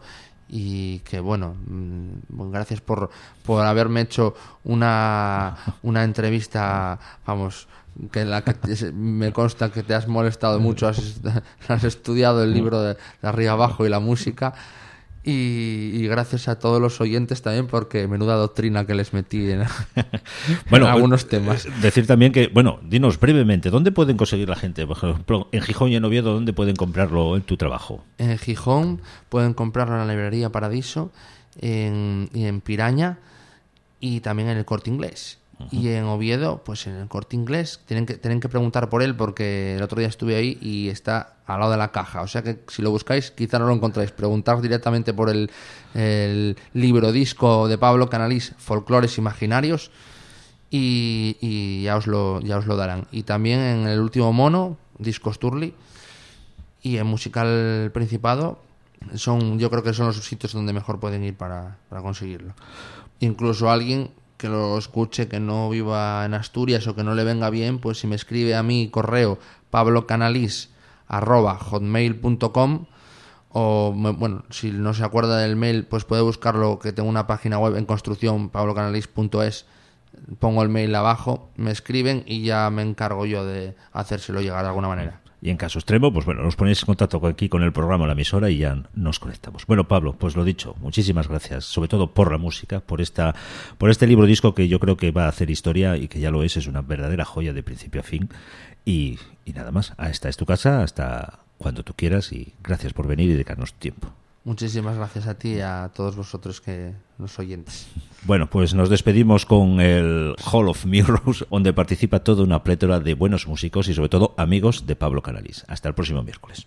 y que bueno, gracias por haberme hecho una entrevista, vamos, que en la que me consta que te has molestado mucho, has estudiado el libro de arriba abajo y la música. Y gracias a todos los oyentes también, porque menuda doctrina que les metí en, bueno, en algunos temas. Decir también que, bueno, dinos brevemente, ¿dónde pueden conseguir la gente? Por ejemplo, en Gijón y en Oviedo, ¿dónde pueden comprarlo en tu trabajo? En Gijón pueden comprarlo en la librería Paradiso, en Piraña y también en el Corte Inglés. Y en Oviedo, pues en el Corte Inglés, tienen que preguntar por él, porque el otro día estuve ahí y está al lado de la caja. O sea que si lo buscáis, quizá no lo encontráis. Preguntad directamente por el libro disco de Pablo Canalís, Folclores Imaginarios, y ya os lo darán. Y también en el último mono, Discos Turli, y en Musical Principado, yo creo que son los sitios donde mejor pueden ir para conseguirlo. Incluso alguien que lo escuche, que no viva en Asturias o que no le venga bien, pues si me escribe a mi correo pablocanaliz@hotmail.com, o bueno, si no se acuerda del mail, pues puede buscarlo, que tengo una página web en construcción, pablocanaliz.es, pongo el mail abajo, me escriben y ya me encargo yo de hacérselo llegar de alguna manera. Y en caso extremo, pues bueno, nos ponéis en contacto aquí con el programa, la emisora, y ya nos conectamos. Bueno, Pablo, pues lo dicho, muchísimas gracias, sobre todo por la música, por este libro disco que yo creo que va a hacer historia, y que ya lo es una verdadera joya de principio a fin. Y nada más, esta es tu casa, hasta cuando tú quieras, y gracias por venir y dedicarnos tiempo. Muchísimas gracias a ti y a todos vosotros, los oyentes. Bueno, pues nos despedimos con el Hall of Mirrors, donde participa toda una plétora de buenos músicos y sobre todo amigos de Pablo Canalís. Hasta el próximo miércoles.